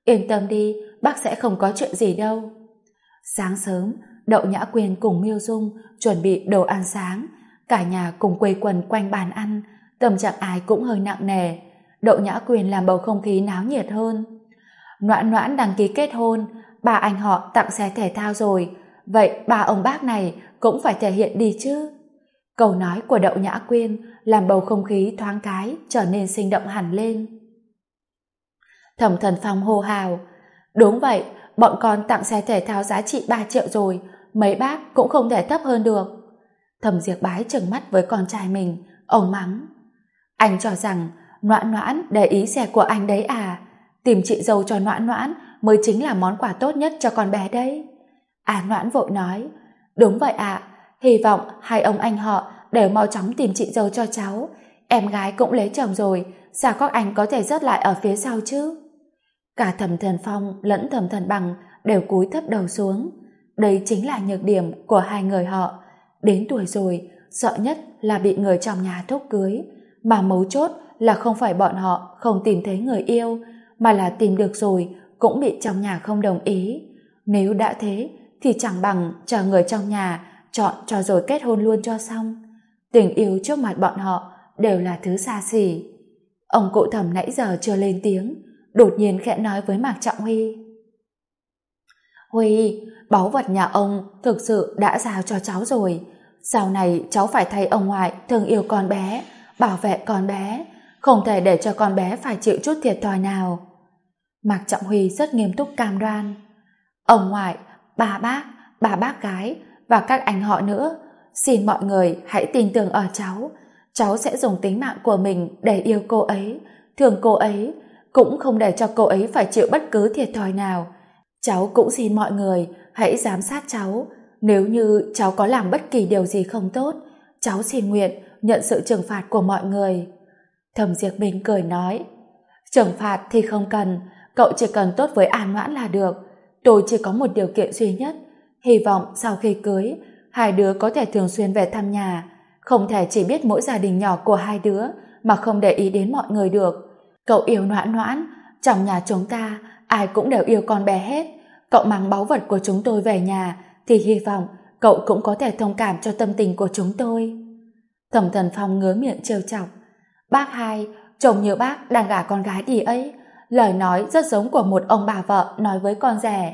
Yên tâm đi, bác sẽ không có chuyện gì đâu. Sáng sớm, Đậu Nhã Quyên cùng Miêu Dung chuẩn bị đồ ăn sáng, cả nhà cùng quây quần quanh bàn ăn, tâm trạng ai cũng hơi nặng nề. Đậu Nhã Quyên làm bầu không khí náo nhiệt hơn. Noãn Noãn đăng ký kết hôn, bà anh họ tặng xe thể thao rồi, vậy bà ông bác này cũng phải thể hiện đi chứ. Câu nói của Đậu Nhã Quyên làm bầu không khí thoáng cái trở nên sinh động hẳn lên. Thẩm Thần Phong hô hào, đúng vậy, bọn con tặng xe thể thao giá trị 3 triệu rồi, mấy bác cũng không thể thấp hơn được. Thẩm Diệp Bái trừng mắt với con trai mình, ông mắng. Anh cho rằng Noãn Noãn để ý xe của anh đấy à? Tìm chị dâu cho Noãn Noãn mới chính là món quà tốt nhất cho con bé đấy. Noãn vội nói, đúng vậy ạ, hy vọng hai ông anh họ đều mau chóng tìm chị dâu cho cháu. Em gái cũng lấy chồng rồi, sao các anh có thể rớt lại ở phía sau chứ? Cả Thẩm Thần Phong lẫn Thẩm Thần Bằng đều cúi thấp đầu xuống. Đây chính là nhược điểm của hai người họ. Đến tuổi rồi, sợ nhất là bị người trong nhà thúc cưới. Mà mấu chốt là không phải bọn họ không tìm thấy người yêu, mà là tìm được rồi cũng bị trong nhà không đồng ý. Nếu đã thế, thì chẳng bằng chờ người trong nhà chọn cho rồi kết hôn luôn cho xong. Tình yêu trước mặt bọn họ đều là thứ xa xỉ. Ông cụ Thẩm nãy giờ chưa lên tiếng, đột nhiên khẽ nói với Mạc Trọng Huy. Huy, báu vật nhà ông thực sự đã giao cho cháu rồi. Sau này cháu phải thay ông ngoại thương yêu con bé, bảo vệ con bé, không thể để cho con bé phải chịu chút thiệt thòi nào. Mạc Trọng Huy rất nghiêm túc cam đoan. Ông ngoại, bà bác gái và các anh họ nữa, xin mọi người hãy tin tưởng ở cháu. Cháu sẽ dùng tính mạng của mình để yêu cô ấy, thương cô ấy, cũng không để cho cô ấy phải chịu bất cứ thiệt thòi nào. Cháu cũng xin mọi người hãy giám sát cháu. Nếu như cháu có làm bất kỳ điều gì không tốt, cháu xin nguyện nhận sự trừng phạt của mọi người. Thẩm Diệp Bình cười nói, trừng phạt thì không cần, cậu chỉ cần tốt với An Noãn là được. Tôi chỉ có một điều kiện duy nhất, hy vọng sau khi cưới, hai đứa có thể thường xuyên về thăm nhà, không thể chỉ biết mỗi gia đình nhỏ của hai đứa mà không để ý đến mọi người được. Cậu yêu Noãn Noãn, trong nhà chúng ta ai cũng đều yêu con bé hết. Cậu mang báu vật của chúng tôi về nhà thì hy vọng cậu cũng có thể thông cảm cho tâm tình của chúng tôi. Thẩm Thần Phong ngứa miệng trêu chọc. Bác hai, trông như bác đang gả con gái đi ấy. Lời nói rất giống của một ông bà vợ nói với con rể.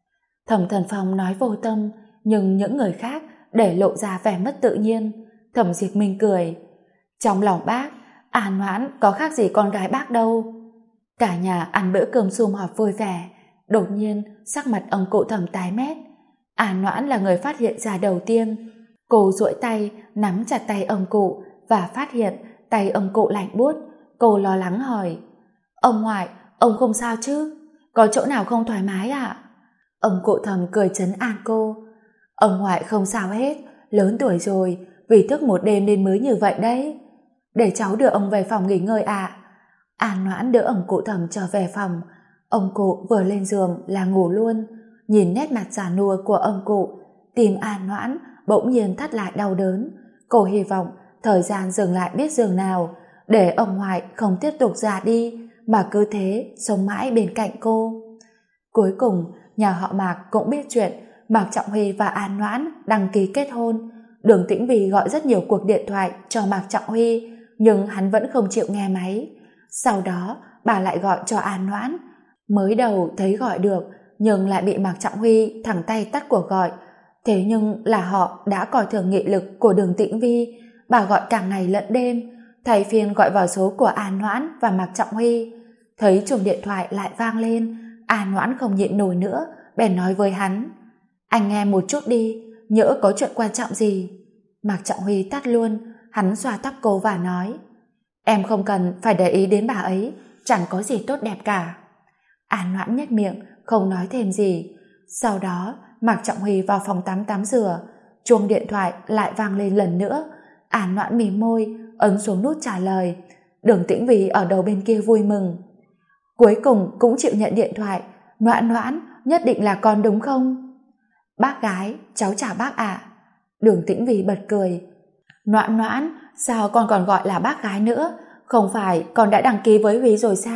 Thẩm Thần Phong nói vô tâm, nhưng những người khác để lộ ra vẻ mất tự nhiên. Thẩm Diệp Minh cười. Trong lòng bác, An Noãn có khác gì con gái bác đâu. Cả nhà ăn bữa cơm sum họp vui vẻ. Đột nhiên sắc mặt ông cụ Thẩm tái mét. An Noãn là người phát hiện ra đầu tiên. Cô duỗi tay nắm chặt tay ông cụ và phát hiện tay ông cụ lạnh buốt. Cô lo lắng hỏi, ông ngoại, ông không sao chứ? Có chỗ nào không thoải mái ạ? Ông cụ Thẩm cười trấn an cô. Ông ngoại không sao hết, lớn tuổi rồi, vì thức một đêm nên mới như vậy đấy. Để cháu đưa ông về phòng nghỉ ngơi ạ. An Noãn đỡ ông cụ Thẩm trở về phòng. Ông cụ vừa lên giường là ngủ luôn. Nhìn nét mặt già nua của ông cụ, tim An Noãn bỗng nhiên thắt lại đau đớn. Cô hy vọng thời gian dừng lại biết dường nào, để ông ngoại không tiếp tục già đi mà cứ thế sống mãi bên cạnh cô. Cuối cùng nhà họ Mạc cũng biết chuyện Mạc Trọng Huy và An Noãn đăng ký kết hôn. Đường Tĩnh Vy gọi rất nhiều cuộc điện thoại cho Mạc Trọng Huy, nhưng hắn vẫn không chịu nghe máy. Sau đó bà lại gọi cho An Noãn. Mới đầu thấy gọi được, nhưng lại bị Mạc Trọng Huy thẳng tay tắt cuộc gọi. Thế nhưng là họ đã coi thường nghị lực của Đường Tĩnh Vy. Bà gọi cả ngày lẫn đêm, thay phiên gọi vào số của An Noãn và Mạc Trọng Huy. Thấy chuông điện thoại lại vang lên, An Noãn không nhịn nổi nữa, bèn nói với hắn, anh nghe một chút đi, nhỡ có chuyện quan trọng gì. Mạc Trọng Huy tắt luôn. Hắn xoa tóc cô và nói, em không cần phải để ý đến bà ấy, chẳng có gì tốt đẹp cả. An Noãn nhếch miệng, không nói thêm gì. Sau đó Mạc Trọng Huy vào phòng tắm rửa. Chuông điện thoại lại vang lên lần nữa. An Noãn mím môi, ấn xuống nút trả lời. Đường Tĩnh Vy ở đầu bên kia vui mừng. Cuối cùng cũng chịu nhận điện thoại. Noãn Noãn, nhất định là con đúng không? Bác gái, cháu chào bác ạ. Đường Tĩnh Vy bật cười. Noãn Noãn, sao con còn gọi là bác gái nữa? Không phải con đã đăng ký với Huy rồi sao?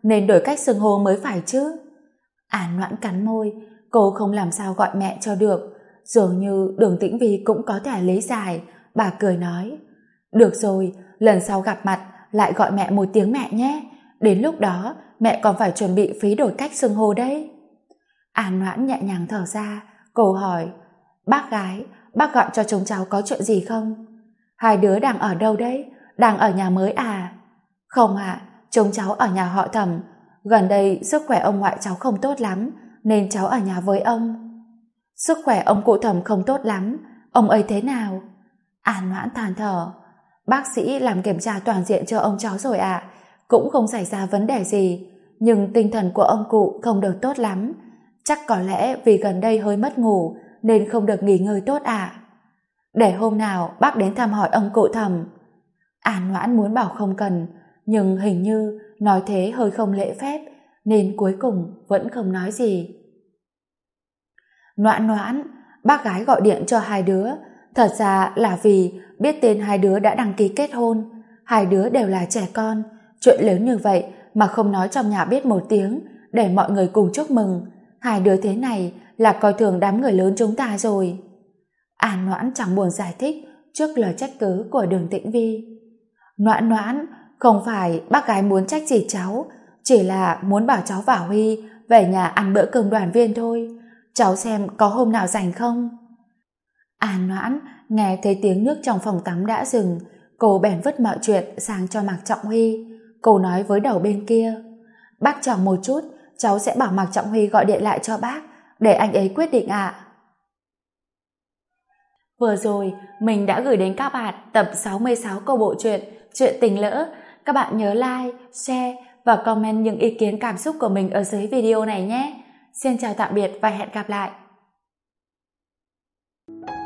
nên đổi cách xưng hô mới phải chứ. An Noãn cắn môi, cô không làm sao gọi mẹ cho được. Dường như Đường Tĩnh Vi cũng có thể lý giải. Bà cười nói, được rồi, lần sau gặp mặt lại gọi mẹ một tiếng mẹ nhé. Đến lúc đó mẹ còn phải chuẩn bị phí đổi cách xưng hô đấy. An Noãn nhẹ nhàng thở ra, cô hỏi, bác gái, bác gọi cho chúng cháu có chuyện gì không? Hai đứa đang ở đâu đấy? Đang ở nhà mới à? Không ạ, chúng cháu ở nhà họ Thẩm. Gần đây sức khỏe ông ngoại cháu không tốt lắm, nên cháu ở nhà với ông. Sức khỏe ông cụ Thẩm không tốt lắm, ông ấy thế nào? An Noãn than thở, bác sĩ làm kiểm tra toàn diện cho ông cháu rồi ạ, cũng không xảy ra vấn đề gì, nhưng tinh thần của ông cụ không được tốt lắm. Chắc có lẽ vì gần đây hơi mất ngủ nên không được nghỉ ngơi tốt ạ. Để hôm nào bác đến thăm hỏi ông cụ Thẩm. An Noãn muốn bảo không cần, nhưng hình như nói thế hơi không lễ phép, nên cuối cùng vẫn không nói gì. Noãn Noãn, bác gái gọi điện cho hai đứa, thật ra là vì biết tên hai đứa đã đăng ký kết hôn. Hai đứa đều là trẻ con, chuyện lớn như vậy mà không nói trong nhà biết một tiếng, để mọi người cùng chúc mừng. Hai đứa thế này là coi thường đám người lớn chúng ta rồi. An Noãn chẳng buồn giải thích trước lời trách cứ của Đường Tĩnh Vi. Noãn Noãn, không phải bác gái muốn trách gì cháu, chỉ là muốn bảo cháu và Huy về nhà ăn bữa cơm đoàn viên thôi. Cháu xem có hôm nào rảnh không? An Noãn nghe thấy tiếng nước trong phòng tắm đã dừng, cô bèn vứt mọi chuyện sang cho Mạc Trọng Huy. Cô nói với đầu bên kia, bác chờ một chút, cháu sẽ bảo Mạc Trọng Huy gọi điện lại cho bác, để anh ấy quyết định ạ. Vừa rồi, mình đã gửi đến các bạn tập 66 của bộ truyện Chuyện Tình Lỡ. Các bạn nhớ like, share và comment những ý kiến cảm xúc của mình ở dưới video này nhé. Xin chào tạm biệt và hẹn gặp lại.